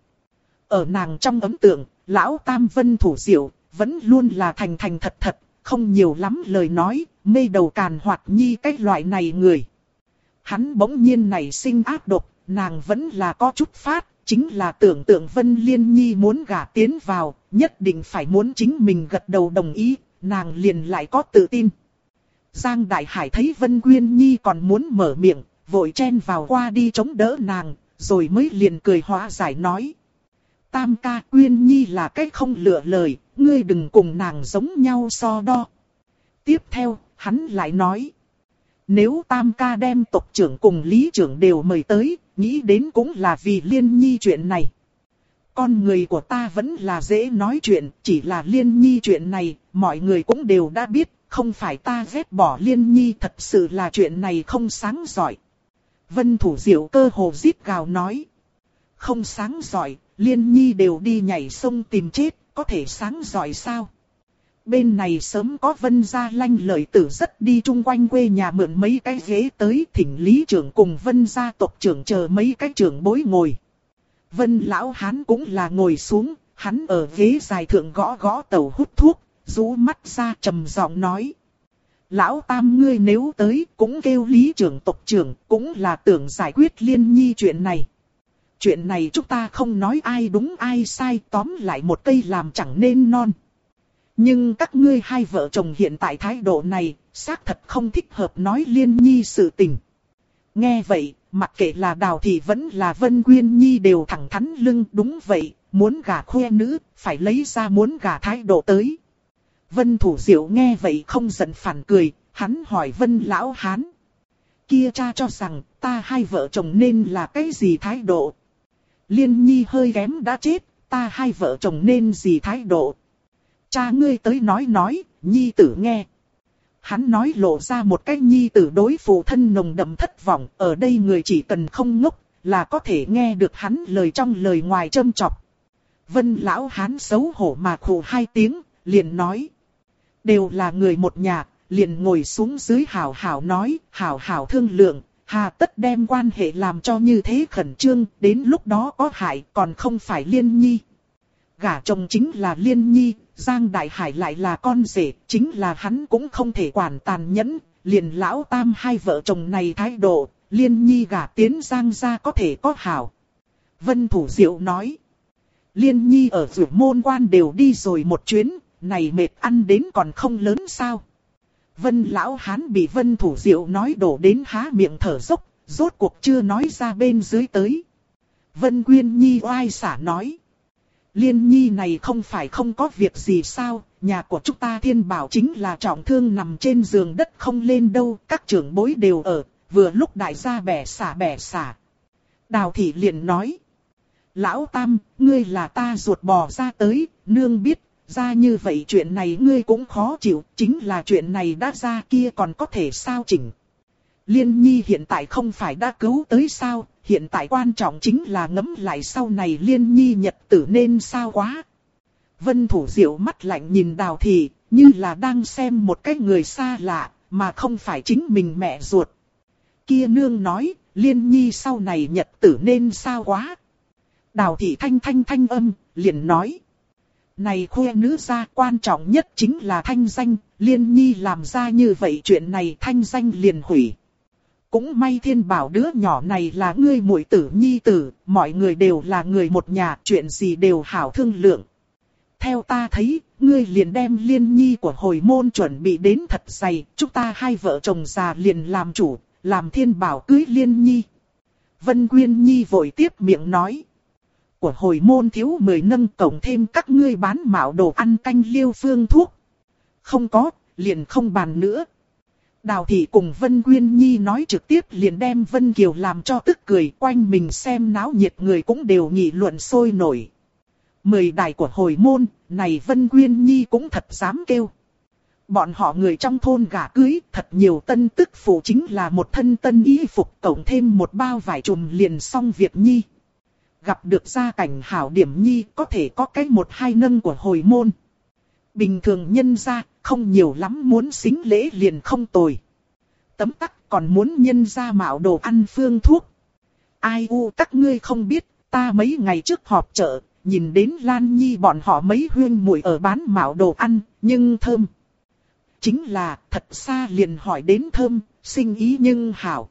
Ở nàng trong ấn tượng, lão Tam Vân Thủ Diệu vẫn luôn là thành thật, không nhiều lắm lời nói, mê đầu càn hoạt nhi cái loại này người. Hắn bỗng nhiên nảy sinh ác độc, nàng vẫn là có chút phát, chính là tưởng tượng Vân Liên Nhi muốn gả tiến vào, nhất định phải muốn chính mình gật đầu đồng ý, nàng liền lại có tự tin. Giang Đại Hải thấy Vân Quyên Nhi còn muốn mở miệng, vội chen vào qua đi chống đỡ nàng, rồi mới liền cười hóa giải nói. Tam ca, Quyên Nhi là cái không lựa lời, ngươi đừng cùng nàng giống nhau so đo. Tiếp theo, hắn lại nói. Nếu Tam ca đem tộc trưởng cùng lý trưởng đều mời tới, nghĩ đến cũng là vì Liên Nhi chuyện này. Con người của ta vẫn là dễ nói chuyện, chỉ là Liên Nhi chuyện này, mọi người cũng đều đã biết, không phải ta ghét bỏ Liên Nhi, thật sự là chuyện này không sáng giỏi. Vân Thủ Diệu cơ hồ rít gào nói. Không sáng giỏi, Liên Nhi đều đi nhảy sông tìm chết, có thể sáng giỏi sao? Bên này sớm có Vân gia lanh lợi tử rất đi chung quanh quê nhà mượn mấy cái ghế tới thỉnh lý trưởng cùng Vân gia tộc trưởng chờ mấy cái trưởng bối ngồi. Vân lão hán cũng là ngồi xuống, hắn ở ghế dài thượng gõ gõ tàu hút thuốc, rũ mắt ra trầm giọng nói. Lão Tam ngươi nếu tới cũng kêu lý trưởng tộc trưởng, cũng là tưởng giải quyết Liên Nhi chuyện này. Chuyện này chúng ta không nói ai đúng ai sai, tóm lại một cây làm chẳng nên non. Nhưng các ngươi hai vợ chồng hiện tại thái độ này, xác thật không thích hợp nói Liên Nhi sự tình. Nghe vậy, mặc kệ là Đào Thị vẫn là Vân Quyên Nhi đều thẳng thắn lưng. Đúng vậy, muốn gả khoe nữ, phải lấy ra muốn gả thái độ tới. Vân Thủ Diệu nghe vậy không giận phản cười, hắn hỏi Vân Lão Hán. Kia cha cho rằng ta hai vợ chồng nên là cái gì thái độ? Liên Nhi hơi kém đã chết, ta hai vợ chồng nên gì thái độ? Cha ngươi tới nói, Nhi tử nghe. Hắn nói lộ ra một cái Nhi tử đối phụ thân nồng đậm thất vọng, ở đây người chỉ cần không ngốc, là có thể nghe được hắn lời trong lời ngoài châm chọc. Vân Lão Hán xấu hổ mà khụ hai tiếng, liền nói. Đều là người một nhà, liền ngồi xuống dưới hảo hảo nói, hảo hảo thương lượng, hà tất đem quan hệ làm cho như thế khẩn trương, đến lúc đó có hại còn không phải Liên Nhi. Gả chồng chính là Liên Nhi, Giang Đại Hải lại là con rể, chính là hắn cũng không thể quản tàn nhẫn, liền lão tam hai vợ chồng này thái độ, Liên Nhi gả tiến Giang gia có thể có hảo. Vân Thủ Diệu nói, Liên Nhi ở Dược Môn Quan đều đi rồi một chuyến, này mệt ăn đến còn không lớn sao. Vân Lão Hán bị Vân Thủ Diệu nói đổ đến há miệng thở dốc, rốt cuộc chưa nói ra bên dưới tới. Vân Quyên Nhi oai xả nói. Liên Nhi này không phải không có việc gì sao, nhà của chúng ta Thiên Bảo chính là trọng thương nằm trên giường đất không lên đâu, các trưởng bối đều ở, vừa lúc đại gia bẻ xả. Đào Thị liền nói. Lão Tam, ngươi là ta ruột bò ra tới, nương biết. Ra như vậy chuyện này ngươi cũng khó chịu, chính là chuyện này đã ra kia còn có thể sao chỉnh. Liên Nhi hiện tại không phải đã cứu tới sao, hiện tại quan trọng chính là ngẫm lại sau này Liên Nhi nhật tử nên sao quá. Vân Thủ Diệu mắt lạnh nhìn Đào Thị, như là đang xem một cái người xa lạ, mà không phải chính mình mẹ ruột. Kia nương nói, Liên Nhi sau này nhật tử nên sao quá. Đào Thị thanh âm, liền nói. Này khoe nữ gia quan trọng nhất chính là thanh danh, Liên Nhi làm ra như vậy chuyện này thanh danh liền hủy. Cũng may Thiên Bảo đứa nhỏ này là ngươi muội tử Nhi tử, mọi người đều là người một nhà, chuyện gì đều hảo thương lượng. Theo ta thấy, ngươi liền đem Liên Nhi của hồi môn chuẩn bị đến thật dày, chúng ta hai vợ chồng già liền làm chủ, làm Thiên Bảo cưới Liên Nhi. Vân Quyên Nhi vội tiếp miệng nói. Của hồi môn thiếu 10 nâng cộng thêm các ngươi bán mạo đồ ăn canh liêu phương thuốc. Không có, liền không bàn nữa. Đào Thị cùng Vân Quyên Nhi nói trực tiếp liền đem Vân Kiều làm cho tức cười, quanh mình xem náo nhiệt người cũng đều nghị luận sôi nổi. 10 đài của hồi môn, này Vân Quyên Nhi cũng thật dám kêu. Bọn họ người trong thôn gả cưới, thật nhiều tân tức phụ chính là một thân tân y phục cộng thêm một bao vải chùm liền xong việc Nhi. Gặp được gia cảnh hảo điểm Nhi có thể có cái 1-2 nâng của hồi môn. Bình thường nhân gia không nhiều lắm muốn xính lễ liền không tồi. Tấm tắc còn muốn nhân gia mạo đồ ăn phương thuốc. Ai u các ngươi không biết, ta mấy ngày trước họp chợ, nhìn đến Lan Nhi bọn họ mấy huyên muội ở bán mạo đồ ăn, nhưng thơm. Chính là thật xa liền hỏi đến thơm, sinh ý nhưng hảo.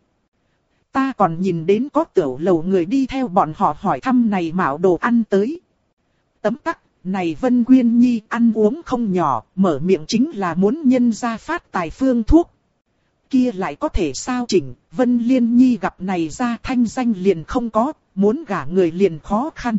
Ta còn nhìn đến có tiểu lầu người đi theo bọn họ hỏi thăm này mạo đồ ăn tới. Tấm tắc, này Vân Quyên Nhi ăn uống không nhỏ, mở miệng chính là muốn nhân gia phát tài phương thuốc. Kia lại có thể sao chỉnh, Vân Liên Nhi gặp này ra thanh danh liền không có, muốn gả người liền khó khăn.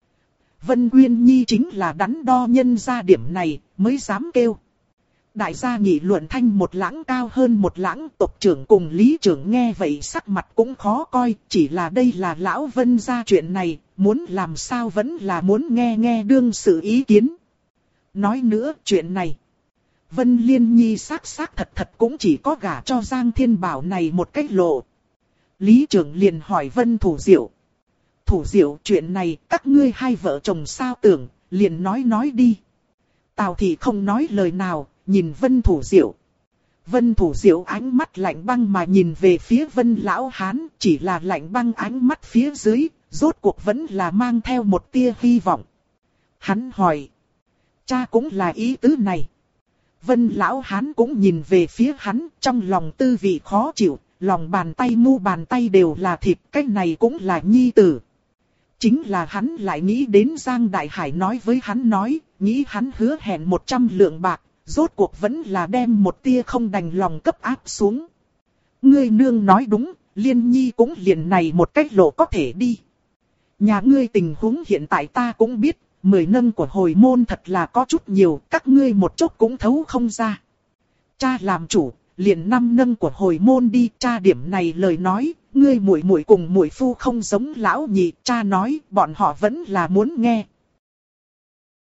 Vân Quyên Nhi chính là đắn đo nhân gia điểm này, mới dám kêu. Đại gia nghị luận thanh một lãng cao hơn một lãng, tộc trưởng cùng lý trưởng nghe vậy sắc mặt cũng khó coi, chỉ là đây là lão Vân gia chuyện này, muốn làm sao vẫn là muốn nghe đương sự ý kiến. Nói nữa chuyện này, Vân Liên Nhi xác thật cũng chỉ có gả cho Giang Thiên Bảo này một cách lộ. Lý trưởng liền hỏi Vân Thủ Diệu. Thủ Diệu chuyện này các ngươi hai vợ chồng sao tưởng, liền nói đi. Tào Thị không nói lời nào. Nhìn Vân Thủ Diệu. Vân Thủ Diệu ánh mắt lạnh băng mà nhìn về phía Vân Lão Hán, chỉ là lạnh băng ánh mắt phía dưới, rốt cuộc vẫn là mang theo một tia hy vọng. Hắn hỏi. Cha cũng là ý tứ này. Vân Lão Hán cũng nhìn về phía hắn, trong lòng tư vị khó chịu, lòng bàn tay mu bàn tay đều là thịt, cái này cũng là nhi tử. Chính là hắn lại nghĩ đến Giang Đại Hải nói với hắn nói, nghĩ hắn hứa hẹn 100 lượng bạc, rốt cuộc vẫn là đem một tia không đành lòng cấp áp xuống. Ngươi nương nói đúng, Liên Nhi cũng liền này một cách lộ có thể đi. Nhà ngươi tình huống hiện tại ta cũng biết, 10 nâng của hồi môn thật là có chút nhiều, các ngươi một chút cũng thấu không ra. Cha làm chủ, liền 5 nâng của hồi môn đi, cha điểm này lời nói, ngươi muội muội cùng muội phu không giống lão nhị, cha nói, bọn họ vẫn là muốn nghe.